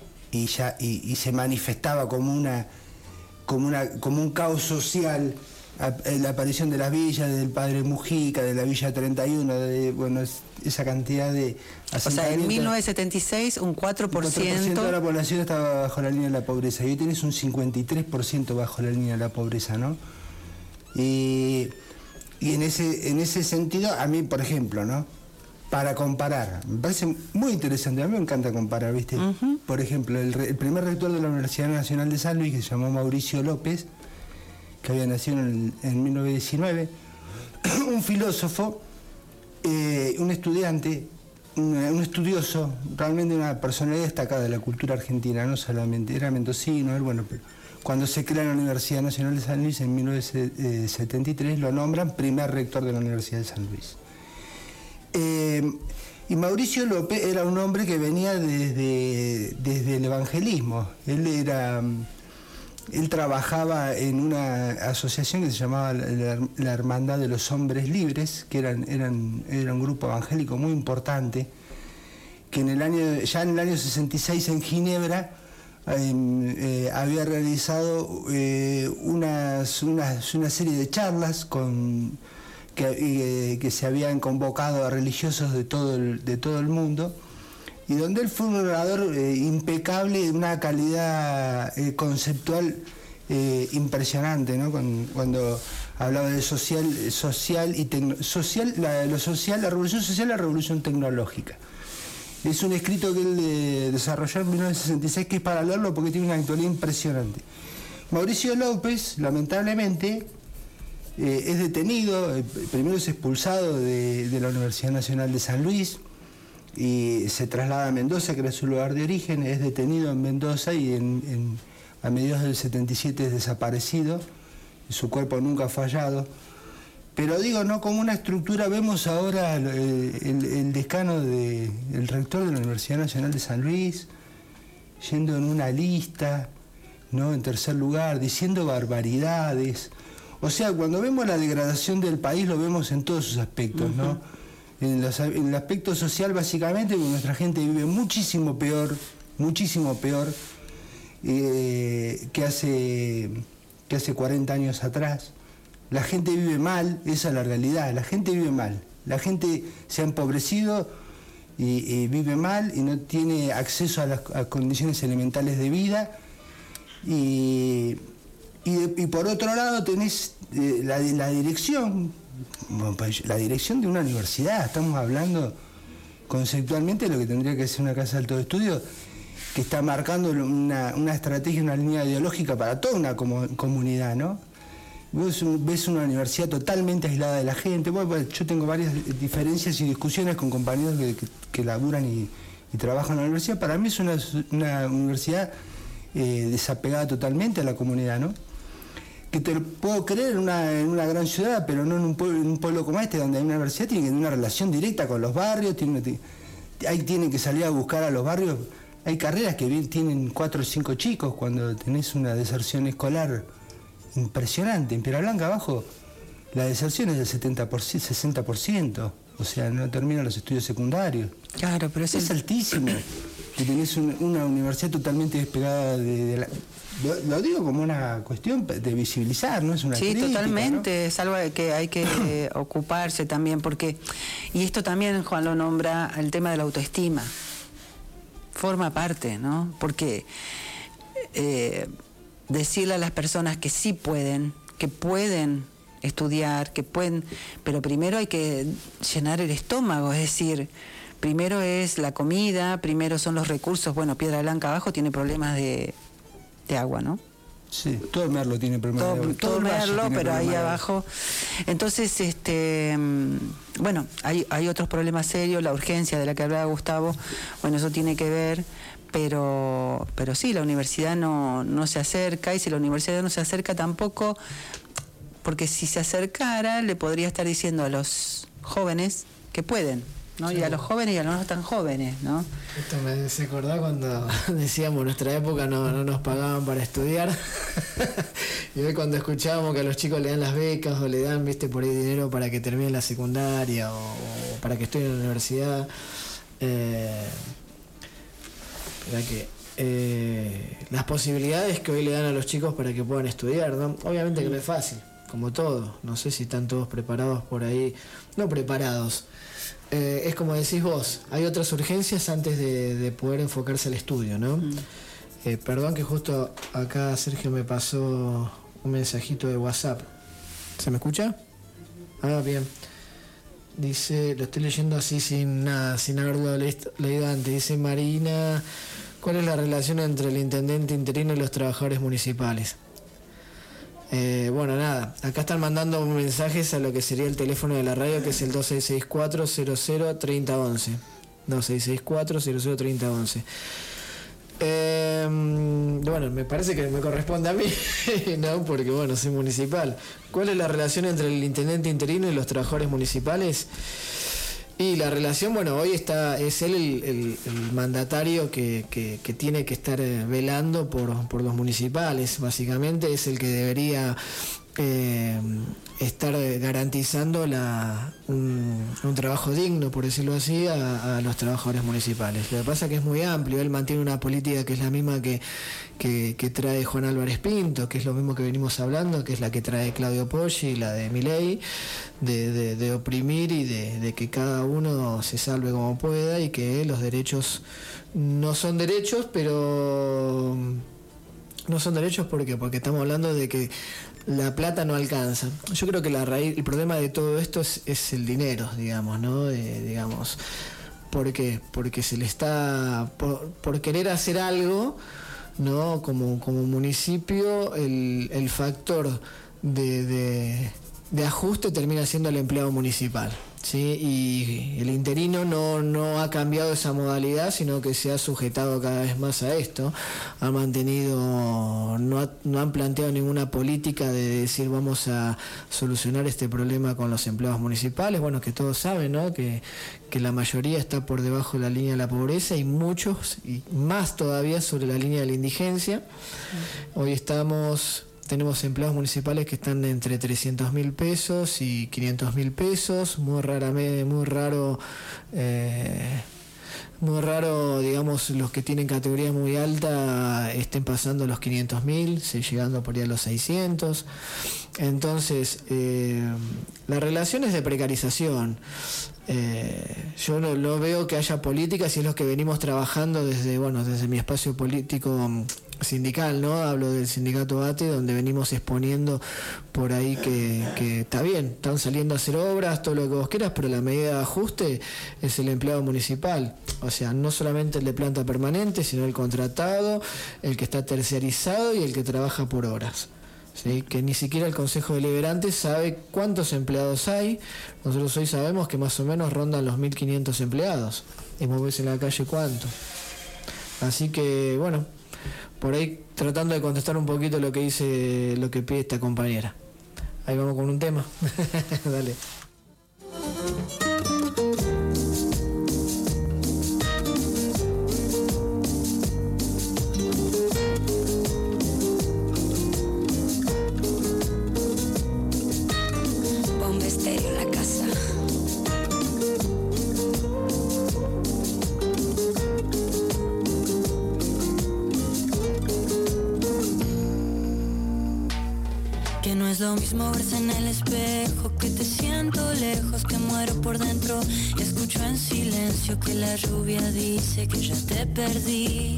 y se manifestaba como un caos social la aparición de las villas, del Padre Mujica, de la Villa 31, esa cantidad de asentamientos. O sea, en 1976 un 4% de la población estaba bajo la línea de la pobreza, y hoy tenés un 53% bajo la línea de la pobreza, ¿no? Y en ese sentido, a mí, por ejemplo, ¿no? Para comparar, me parece muy interesante, a mí me encanta comparar, ¿viste? Por ejemplo, el primer rector de la Universidad Nacional de San Luis, que se llamó Mauricio López, que había nacido en 1919, un filósofo, un estudiante, un estudioso, realmente una personalidad destacada de la cultura argentina, no solamente, era mendocino, bueno, pero cuando se crea la Universidad Nacional de San Luis en 1973, lo nombran primer rector de la Universidad de San Luis. Y Mauricio López era un hombre que venía desde el evangelismo. Él trabajaba en una asociación que se llamaba la Hermandad de los Hombres Libres, que era un grupo evangélico muy importante, que ya en el año 66 en Ginebra había realizado una serie de charlas que se habían convocado a religiosos de todo el mundo, y donde él fue un orador impecable, de una calidad conceptual impresionante, ¿no? Cuando hablaba de la revolución social, la revolución tecnológica. Es un escrito que él desarrolló en 1966, que es para leerlo porque tiene una actualidad impresionante. Mauricio López, lamentablemente, es detenido, primero es expulsado de la Universidad Nacional de San Luis y se traslada a Mendoza, que era su lugar de origen, es detenido en Mendoza y a mediados del 77 es desaparecido, su cuerpo nunca ha fallado. Pero digo, no como una estructura, vemos ahora el decano, el rector de la Universidad Nacional de San Luis, yendo en una lista, ¿no? En tercer lugar, diciendo barbaridades. O sea, cuando vemos la degradación del país, lo vemos en todos sus aspectos, ¿no? En el aspecto social, básicamente, porque nuestra gente vive muchísimo peor que hace 40 años atrás. La gente vive mal, esa es la realidad, la gente vive mal. La gente se ha empobrecido y vive mal y no tiene acceso a condiciones elementales de vida. Y por otro lado tenés la dirección de una universidad. Estamos hablando conceptualmente de lo que tendría que ser una casa de alto estudio, que está marcando una estrategia, una línea ideológica para toda una comunidad, ¿no? Vos ves una universidad totalmente aislada de la gente. Bueno, yo tengo varias diferencias y discusiones con compañeros que laburan y trabajan en la universidad. Para mí es una universidad desapegada totalmente a la comunidad, ¿no? Que te puedo creer en una gran ciudad, pero no en un pueblo como este, donde hay una universidad, tiene que tener una relación directa con los barrios, ahí tienen que salir a buscar a los barrios. Hay carreras que tienen 4 o 5 chicos cuando tenés una deserción escolar impresionante. En Piedra Blanca abajo la deserción es del 60%, o sea, no terminan los estudios secundarios. Claro, pero es altísimo. Que tenés una universidad totalmente despegada de la... Lo digo como una cuestión de visibilizar, no es una crítica, totalmente, ¿no? Es algo que hay que ocuparse también, porque, y esto también Juan lo nombra, el tema de la autoestima forma parte, ¿no? Porque decirle a las personas que sí pueden, que pueden estudiar, que pueden, pero primero hay que llenar el estómago, es decir, primero es la comida, primero son los recursos. Bueno, Piedra Blanca abajo tiene problemas de agua, ¿no? Sí, todo Merlo tiene problemas de agua. Todo Merlo, pero ahí abajo. Entonces, bueno, hay otros problemas serios, la urgencia de la que hablaba Gustavo, bueno, eso tiene que ver, pero sí, la universidad no se acerca, y si la universidad no se acerca tampoco, porque si se acercara, le podría estar diciendo a los jóvenes que pueden, ¿no? Sí. Y a los jóvenes y a los no tan jóvenes, ¿no? Esto me hace acordar cuando decíamos en nuestra época no nos pagaban para estudiar. Y hoy cuando escuchábamos que a los chicos le dan las becas o le dan, viste, por ahí dinero para que terminen la secundaria o para que estudien en la universidad. Las posibilidades que hoy le dan a los chicos para que puedan estudiar, ¿no? Obviamente que no es fácil. como todo. No sé si están todos preparados por ahí. No preparados. Es como decís vos, hay otras urgencias antes de poder enfocarse al estudio, ¿no? Perdón que justo acá Sergio me pasó un mensajito de WhatsApp. ¿Se me escucha? Ah, bien. Dice, lo estoy leyendo así sin haberlo leído antes. Dice Marina, ¿cuál es la relación entre el intendente interino y los trabajadores municipales? Bueno, nada, acá están mandando mensajes a lo que sería el teléfono de la radio, que es el 2664-003011. 2664-003011. Bueno, me parece que me corresponde a mí, ¿no? Porque, bueno, soy municipal. ¿Cuál es la relación entre el intendente interino y los trabajadores municipales? Y la relación, bueno, hoy es él el mandatario que tiene que estar velando por los municipales. Básicamente es el que debería estar garantizando un trabajo digno, por decirlo así, a los trabajadores municipales. Lo que pasa es que es muy amplio. Él mantiene una política que es la misma que trae Juan Álvarez Pinto, que es lo mismo que venimos hablando, que es la que trae Claudio Poggi, la de Milei, de oprimir y de que cada uno se salve como pueda, y que los derechos no son derechos, pero no son derechos porque estamos hablando de que la plata no alcanza. Yo creo que el problema de todo esto es el dinero, digamos, ¿no? Digamos, ¿por qué? Porque se le está por querer hacer algo, ¿no? Como municipio, el factor de ajuste termina siendo el empleado municipal, ¿sí? Y el interino no ha cambiado esa modalidad, sino que se ha sujetado cada vez más a esto. Ha mantenido, no han planteado ninguna política de decir vamos a solucionar este problema con los empleados municipales. Bueno, que todos saben, ¿no? Que la mayoría está por debajo de la línea de la pobreza, y muchos, y más todavía, sobre la línea de la indigencia. Hoy tenemos empleados municipales que están entre 300.000 pesos y 500.000 pesos, muy raro, digamos, los que tienen categoría muy alta estén pasando los 500.000, llegando por ahí a los 600. Entonces, la relación es de precarización. Yo no veo que haya políticas, y es lo que venimos trabajando desde mi espacio político sindical, ¿no? Hablo del sindicato ATE, donde venimos exponiendo por ahí que está bien, están saliendo a hacer obras, todo lo que vos quieras, pero la medida de ajuste es el empleado municipal. O sea, no solamente el de planta permanente, sino el contratado, el que está terciarizado y el que trabaja por horas, ¿sí? Que ni siquiera el Consejo Deliberante sabe cuántos empleados hay. Nosotros hoy sabemos que más o menos rondan los 1.500 empleados, y vos ves en la calle cuánto. Así que, bueno, por ahí tratando de contestar un poquito lo que pide esta compañera. Ahí vamos con un tema. Dale. Bomba estéreo en la casa. Que no es lo mismo verse en el espejo, que te siento lejos, que muero por dentro y escucho en silencio que la lluvia dice que ya te perdí.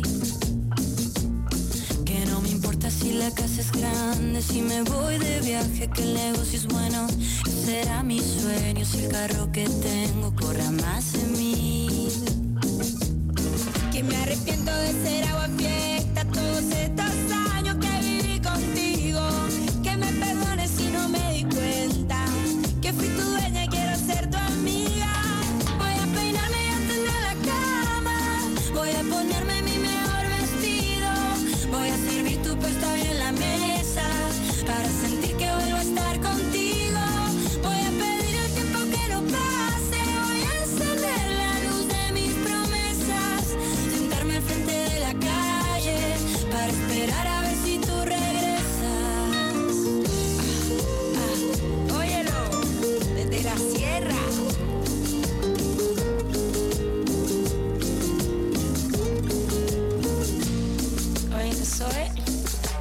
Que no me importa si la casa es grande, si me voy de viaje, que el negocio es bueno, será mi sueño si el carro que tengo corra más de 1000. Que me arrepiento de ser agua fiesta todos estos años que viví contigo. Que me perdones si no me di cuenta que fui tu dueña y quiero ser tu amiga. Voy a peinarme y a tender la cama, voy a ponerme mi mejor vestido, voy a servir tu puesto bien en la mesa para sentir que vuelvo a estar contigo. Voy a pedir el tiempo que no pase, voy a encender la luz de mis promesas, sentarme al frente de la casa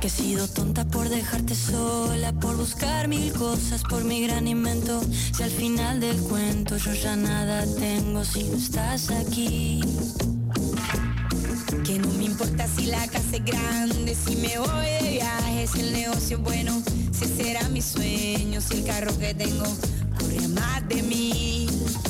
Que he sido tonta por dejarte sola, por buscar mil cosas, por mi gran invento. Si al final del cuento yo ya nada tengo si no estás aquí. Que no me importa si la casa es grande, si me voy de viaje, si el negocio es bueno, si será mi sueño, si el carro que tengo corre más de 1000.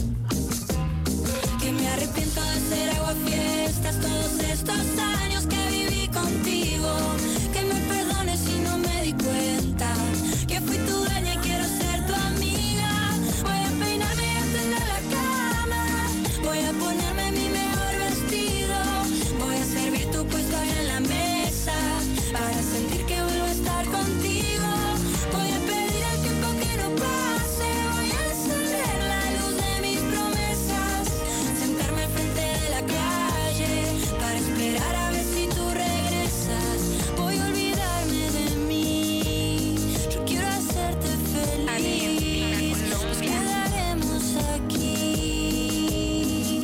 Que me arrepiento de hacer aguafiestas todos estos años que viví contigo. Que me perdones si no me di cuenta que fui tu dueña y quiero ser tu amiga. Voy a peinarme antes de la cama, voy a ponerme mi mejor vestido, voy a servir tu puesto ahí en la mesa para sentir que vuelvo a estar contigo. Voy a pedir al tiempo que no pase, voy a encender la luz de mis promesas, sentarme al frente de la calle para esperar a ver si tú regresas. Voy a olvidarme de mí, yo quiero hacerte feliz, nos quedaremos aquí.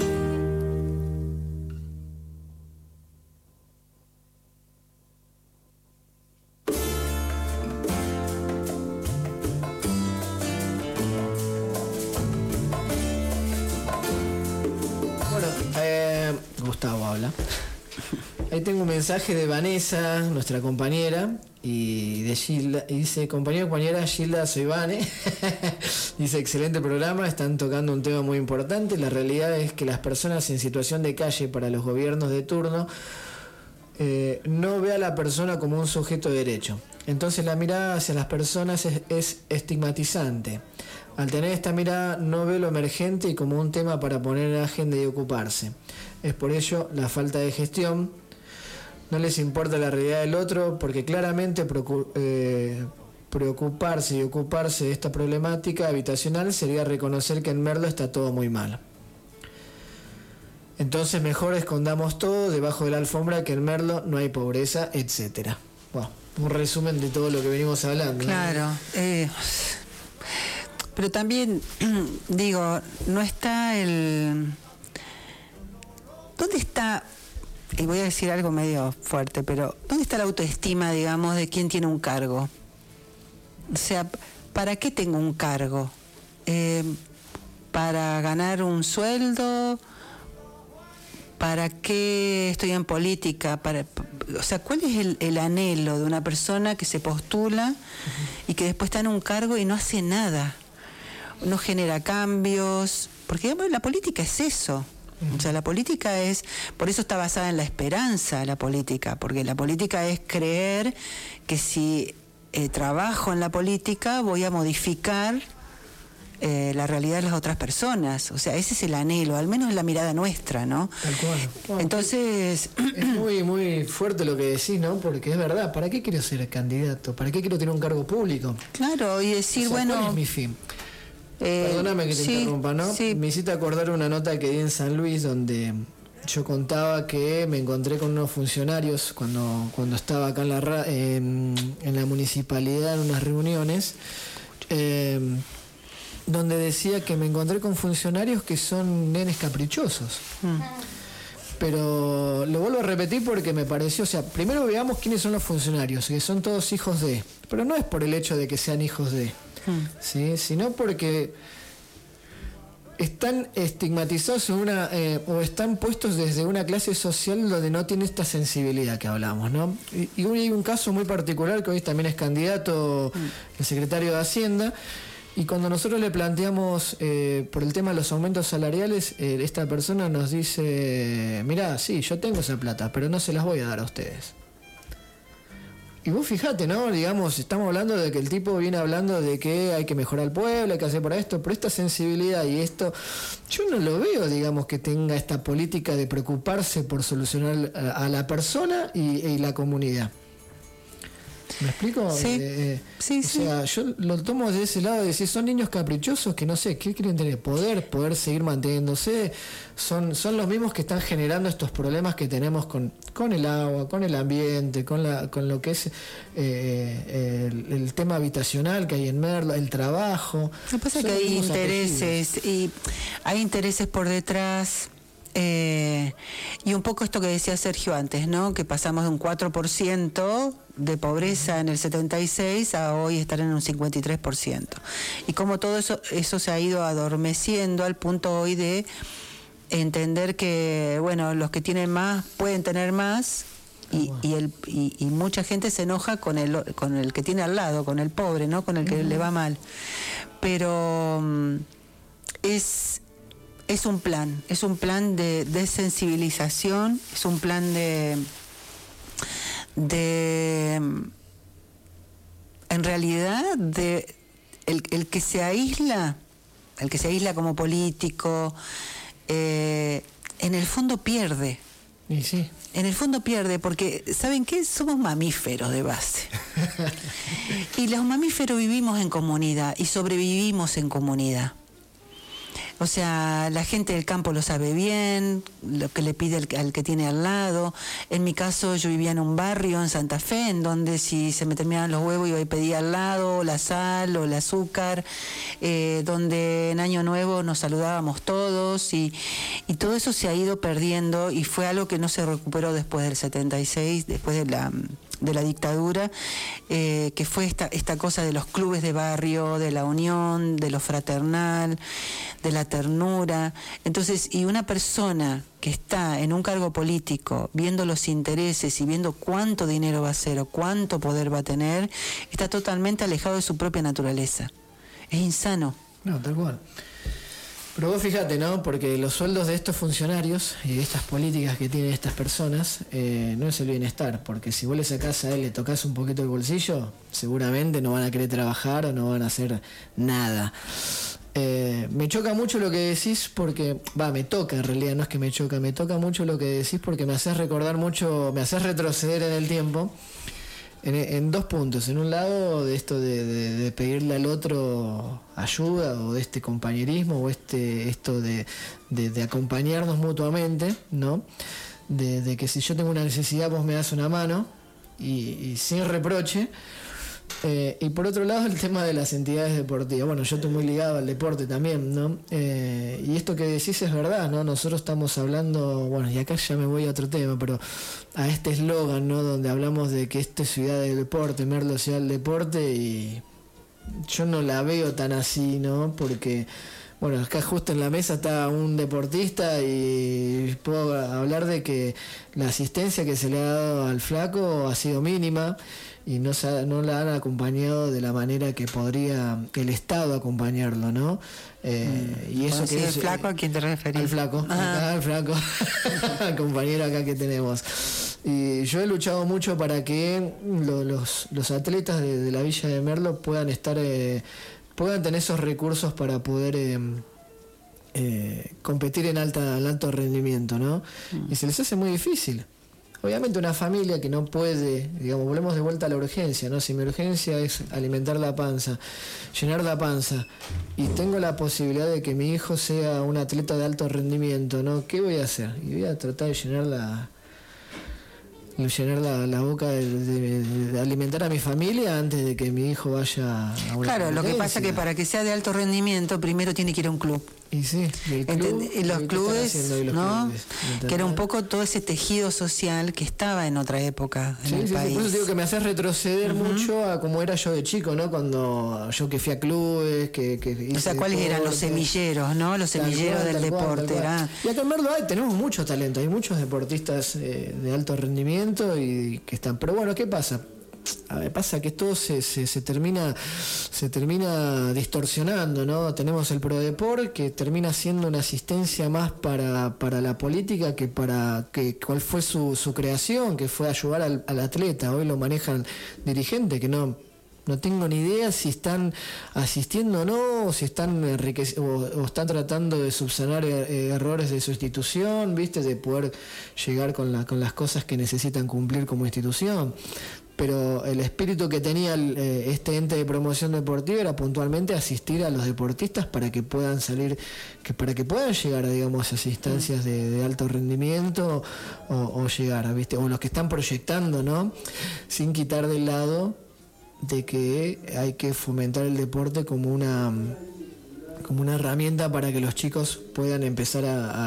Bueno, Gustavo habla. Ahí tengo un mensaje de Vanessa, nuestra compañera, y de Gilda, y dice: compañera Gilda, soy Vane. Dice: excelente programa, están tocando un tema muy importante. La realidad es que las personas en situación de calle para los gobiernos de turno no ve a la persona como un sujeto de derecho. Entonces la mirada hacia las personas es estigmatizante. Al tener esta mirada no ve lo emergente y como un tema para poner en agenda y ocuparse. Es por ello la falta de gestión. No les importa la realidad del otro porque claramente preocuparse y ocuparse de esta problemática habitacional sería reconocer que en Merlo está todo muy mal. Entonces mejor escondamos todo debajo de la alfombra, que en Merlo no hay pobreza, etcétera. Bueno, un resumen de todo lo que venimos hablando. Claro. Pero también, digo, no está el... ¿Dónde está? Y voy a decir algo medio fuerte, pero ¿dónde está la autoestima, digamos, de quien tiene un cargo? O sea, ¿para qué tengo un cargo? ¿Para ganar un sueldo? ¿Para qué estoy en política? O sea, ¿cuál es el anhelo de una persona que se postula y que después está en un cargo y no hace nada? No genera cambios, porque digamos, la política es eso. O sea, la política es, por eso está basada en la esperanza la política, porque la política es creer que si trabajo en la política voy a modificar la realidad de las otras personas. O sea, ese es el anhelo, al menos en la mirada nuestra, ¿no? Tal cual. Bueno, entonces... Es muy, muy fuerte lo que decís, ¿no? Porque es verdad, ¿para qué quiero ser candidato? ¿Para qué quiero tener un cargo público? Claro, y decir, o sea, bueno... ¿cuál es mi fin? Perdóname que te interrumpa, ¿no? Sí. Me hiciste acordar una nota que di en San Luis donde yo contaba que me encontré con unos funcionarios cuando estaba acá en la municipalidad en unas reuniones, donde decía que me encontré con funcionarios que son nenes caprichosos. Pero lo vuelvo a repetir porque me pareció, o sea, primero veamos quiénes son los funcionarios, que son todos hijos de, pero no es por el hecho de que sean hijos de, ¿sí? Sino porque están estigmatizados en o están puestos desde una clase social donde no tiene esta sensibilidad que hablamos, ¿no? Y hoy hay un caso muy particular que hoy también es candidato el secretario de Hacienda. Y cuando nosotros le planteamos por el tema de los aumentos salariales, esta persona nos dice: mirá, sí, yo tengo esa plata, pero no se las voy a dar a ustedes. Y vos fijate, ¿no? Digamos, estamos hablando de que el tipo viene hablando de que hay que mejorar el pueblo, hay que hacer para esto, pero esta sensibilidad y esto, yo no lo veo, digamos, que tenga esta política de preocuparse por solucionar a la persona y la comunidad. ¿Me explico? Sí, sí. O sea, yo lo tomo de ese lado de decir, son niños caprichosos que no sé, ¿qué quieren tener? Poder seguir manteniéndose. Son los mismos que están generando estos problemas que tenemos con el agua, con el ambiente, con lo que es el tema habitacional que hay en Merlo, el trabajo. Lo que pasa es que hay intereses y hay intereses por detrás Y un poco esto que decía Sergio antes, ¿no? Que pasamos de un 4% de pobreza en el 76 a hoy estar en un 53%. Y como todo eso se ha ido adormeciendo al punto hoy de entender que, bueno, los que tienen más pueden tener más. Y mucha gente se enoja con el que tiene al lado, con el pobre, ¿no? Con el que le va mal. Pero es un plan de desensibilización, es un plan de en realidad de el que se aísla como político, en el fondo pierde. Y sí. En el fondo pierde porque, ¿saben qué? Somos mamíferos de base. Y los mamíferos vivimos en comunidad y sobrevivimos en comunidad. O sea, la gente del campo lo sabe bien, lo que le pide al que tiene al lado. En mi caso, yo vivía en un barrio en Santa Fe, en donde si se me terminaban los huevos iba y pedía al lado la sal o el azúcar, donde en Año Nuevo nos saludábamos todos y todo eso se ha ido perdiendo y fue algo que no se recuperó después del 76, después de la dictadura, que fue esta cosa de los clubes de barrio, de la unión, de lo fraternal, de la ternura. Entonces, y una persona que está en un cargo político, viendo los intereses y viendo cuánto dinero va a hacer o cuánto poder va a tener, está totalmente alejado de su propia naturaleza. Es insano. No, tal cual. Pero vos fíjate, ¿no? Porque los sueldos de estos funcionarios y de estas políticas que tienen estas personas no es el bienestar, porque si vos le sacás a él, le tocas un poquito el bolsillo, seguramente no van a querer trabajar o no van a hacer nada. Me choca mucho lo que decís porque, me toca en realidad, no es que me toca mucho lo que decís porque me haces recordar mucho, me haces retroceder en el tiempo. En dos puntos. En un lado, de esto de pedirle al otro ayuda, o de este compañerismo, o esto de acompañarnos mutuamente, ¿no? De que si yo tengo una necesidad, vos me das una mano, y sin reproche. Y por otro lado, el tema de las entidades deportivas. Bueno, yo estoy muy ligado al deporte también, ¿no? Y esto que decís es verdad, ¿no? Nosotros estamos hablando, bueno, y acá ya me voy a otro tema, pero a este eslogan, ¿no? Donde hablamos de que esto es ciudad del deporte, Merlo ciudad del deporte, y yo no la veo tan así, ¿no? Porque, bueno, acá justo en la mesa está un deportista y puedo hablar de que la asistencia que se le ha dado al flaco ha sido mínima. Y no la han acompañado de la manera que podría el Estado acompañarlo, ¿no? Y eso que es el flaco, ¿a quién te referís? Al flaco, al flaco, al compañero acá que tenemos. Y yo he luchado mucho para que los atletas de la Villa de Merlo puedan tener esos recursos para poder competir en alto rendimiento, ¿no? Y se les hace muy difícil. Obviamente una familia que no puede, digamos, volvemos de vuelta a la urgencia, ¿no? Si mi urgencia es alimentar la panza, llenar la panza, y tengo la posibilidad de que mi hijo sea un atleta de alto rendimiento, ¿no? ¿Qué voy a hacer? Y voy a tratar de llenar la boca de alimentar a mi familia antes de que mi hijo vaya a una Claro, lo que pasa es que para que sea de alto rendimiento primero tiene que ir a un club. Y sí, y los clubes, ¿no? Que era un poco todo ese tejido social que estaba en otra época en el país. Por eso digo que me hace retroceder mucho a como era yo de chico, ¿no? Cuando yo que fui a clubes, que o sea, ¿cuáles eran los semilleros, no? Los semilleros del deporte. Y acá en Merlo tenemos mucho talento, hay muchos deportistas de alto rendimiento y que están. Pero bueno, ¿qué pasa? A ver, pasa que todo se termina distorsionando, ¿no? Tenemos el Prodeport que termina siendo una asistencia más para la política que cuál fue su creación, que fue ayudar al atleta. Hoy lo manejan dirigentes que no tengo ni idea si están asistiendo o no, o si están o están tratando de subsanar errores de su institución, ¿viste? De poder llegar con las cosas que necesitan cumplir como institución. Pero el espíritu que tenía este ente de promoción deportiva era puntualmente asistir a los deportistas para que puedan para que puedan llegar, digamos, a esas instancias de alto rendimiento o llegar, ¿viste? O los que están proyectando, ¿no? Sin quitar de lado de que hay que fomentar el deporte como como una herramienta para que los chicos puedan empezar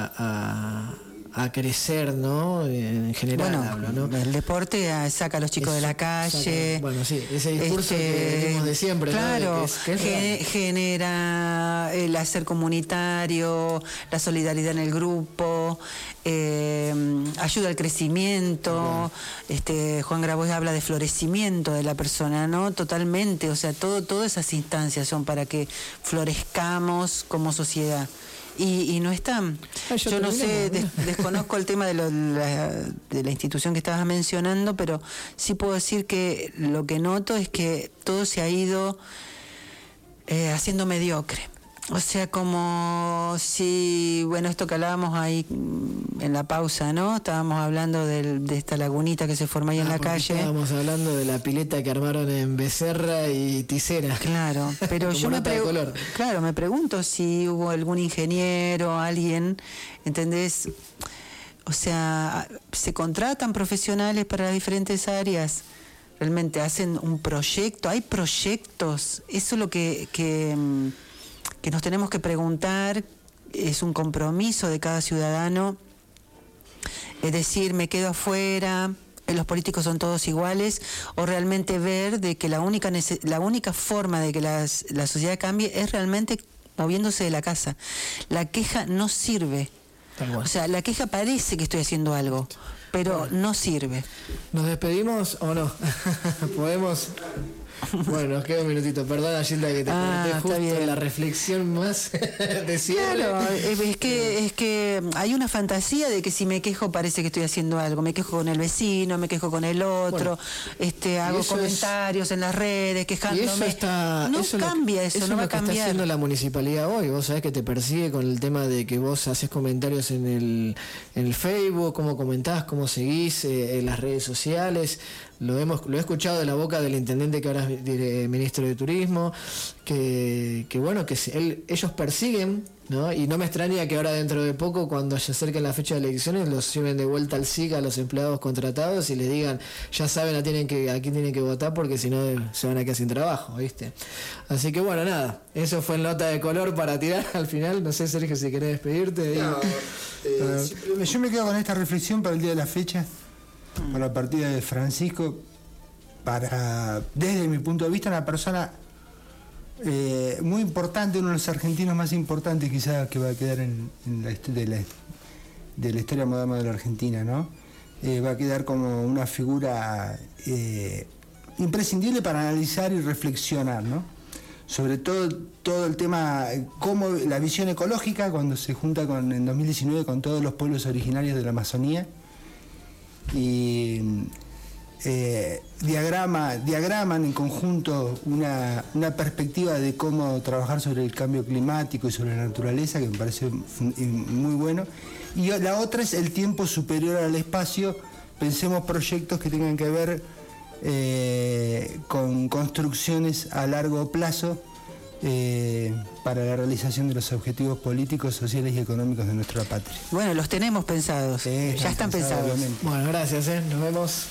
a crecer, ¿no? En general, hablo, ¿no? El deporte saca a los chicos de la calle. Bueno, sí, ese discurso que venimos de siempre, claro, ¿no? Que genera el hacer comunitario, la solidaridad en el grupo, ayuda al crecimiento. Juan Grabois habla de florecimiento de la persona, ¿no? Totalmente, o sea, todas esas instancias son para que florezcamos como sociedad. Y no están. Yo no sé, desconozco el tema de la institución que estabas mencionando, pero sí puedo decir que lo que noto es que todo se ha ido haciendo mediocre. O sea, como si, bueno, esto que hablábamos ahí en la pausa, ¿no? Estábamos hablando de esta lagunita que se forma ahí en la calle. Estábamos hablando de la pileta que armaron en Becerra y Tisera. Claro, pero yo me pregunto si hubo algún ingeniero, alguien, ¿entendés? O sea, se contratan profesionales para las diferentes áreas. Realmente hacen un proyecto, hay proyectos. Eso es lo que nos tenemos que preguntar, es un compromiso de cada ciudadano, es decir, me quedo afuera, los políticos son todos iguales, o realmente ver de que la única forma de que la sociedad cambie es realmente moviéndose de la casa. La queja no sirve, o sea, la queja parece que estoy haciendo algo, pero no sirve. ¿Nos despedimos o no? ¿Podemos...? Bueno, nos queda un minutito. Perdona, Gilda, que te corté justo en la reflexión más de cierre. Claro, es que hay una fantasía de que si me quejo parece que estoy haciendo algo. Me quejo con el vecino, me quejo con el otro, hago comentarios en las redes, quejándome. No cambia eso, no va a cambiar. Eso es lo que está haciendo la municipalidad hoy. Vos sabés que te persigue con el tema de que vos haces comentarios en el Facebook, cómo comentás, cómo seguís en las redes sociales. Lo he escuchado de la boca del intendente que ahora es ministro de Turismo, que bueno, que ellos persiguen, ¿no? Y no me extraña que ahora dentro de poco, cuando se acerquen la fecha de elecciones, los lleven de vuelta al SIC a los empleados contratados y les digan, ya saben a quién tienen que votar, porque si no se van a quedar sin trabajo, ¿viste? Así que bueno, nada, eso fue en nota de color para tirar al final. No sé, Sergio, si querés despedirte. Yo me quedo con esta reflexión para el día de la fecha, para la partida de Francisco, desde mi punto de vista, una persona muy importante, uno de los argentinos más importantes quizás que va a quedar en la historia moderna de la Argentina, ¿no? Va a quedar como una figura imprescindible para analizar y reflexionar, ¿no? Sobre todo el tema, cómo la visión ecológica, cuando se junta en 2019 con todos los pueblos originarios de la Amazonía, y diagraman en conjunto una perspectiva de cómo trabajar sobre el cambio climático y sobre la naturaleza, que me parece muy bueno. Y la otra es el tiempo superior al espacio. Pensemos proyectos que tengan que ver con construcciones a largo plazo para la realización de los objetivos políticos, sociales y económicos de nuestra patria. Bueno, los tenemos pensados, ya están pensados. Obviamente. Bueno, gracias, nos vemos.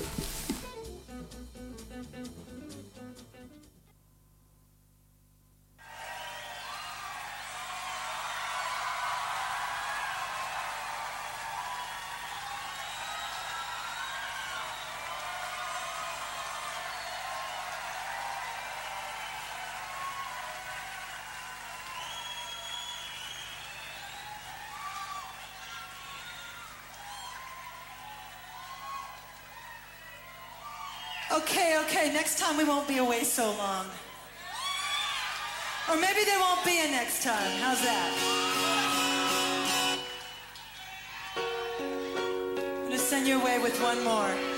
Okay, next time we won't be away so long. Or maybe there won't be a next time. How's that? I'm gonna send you away with one more.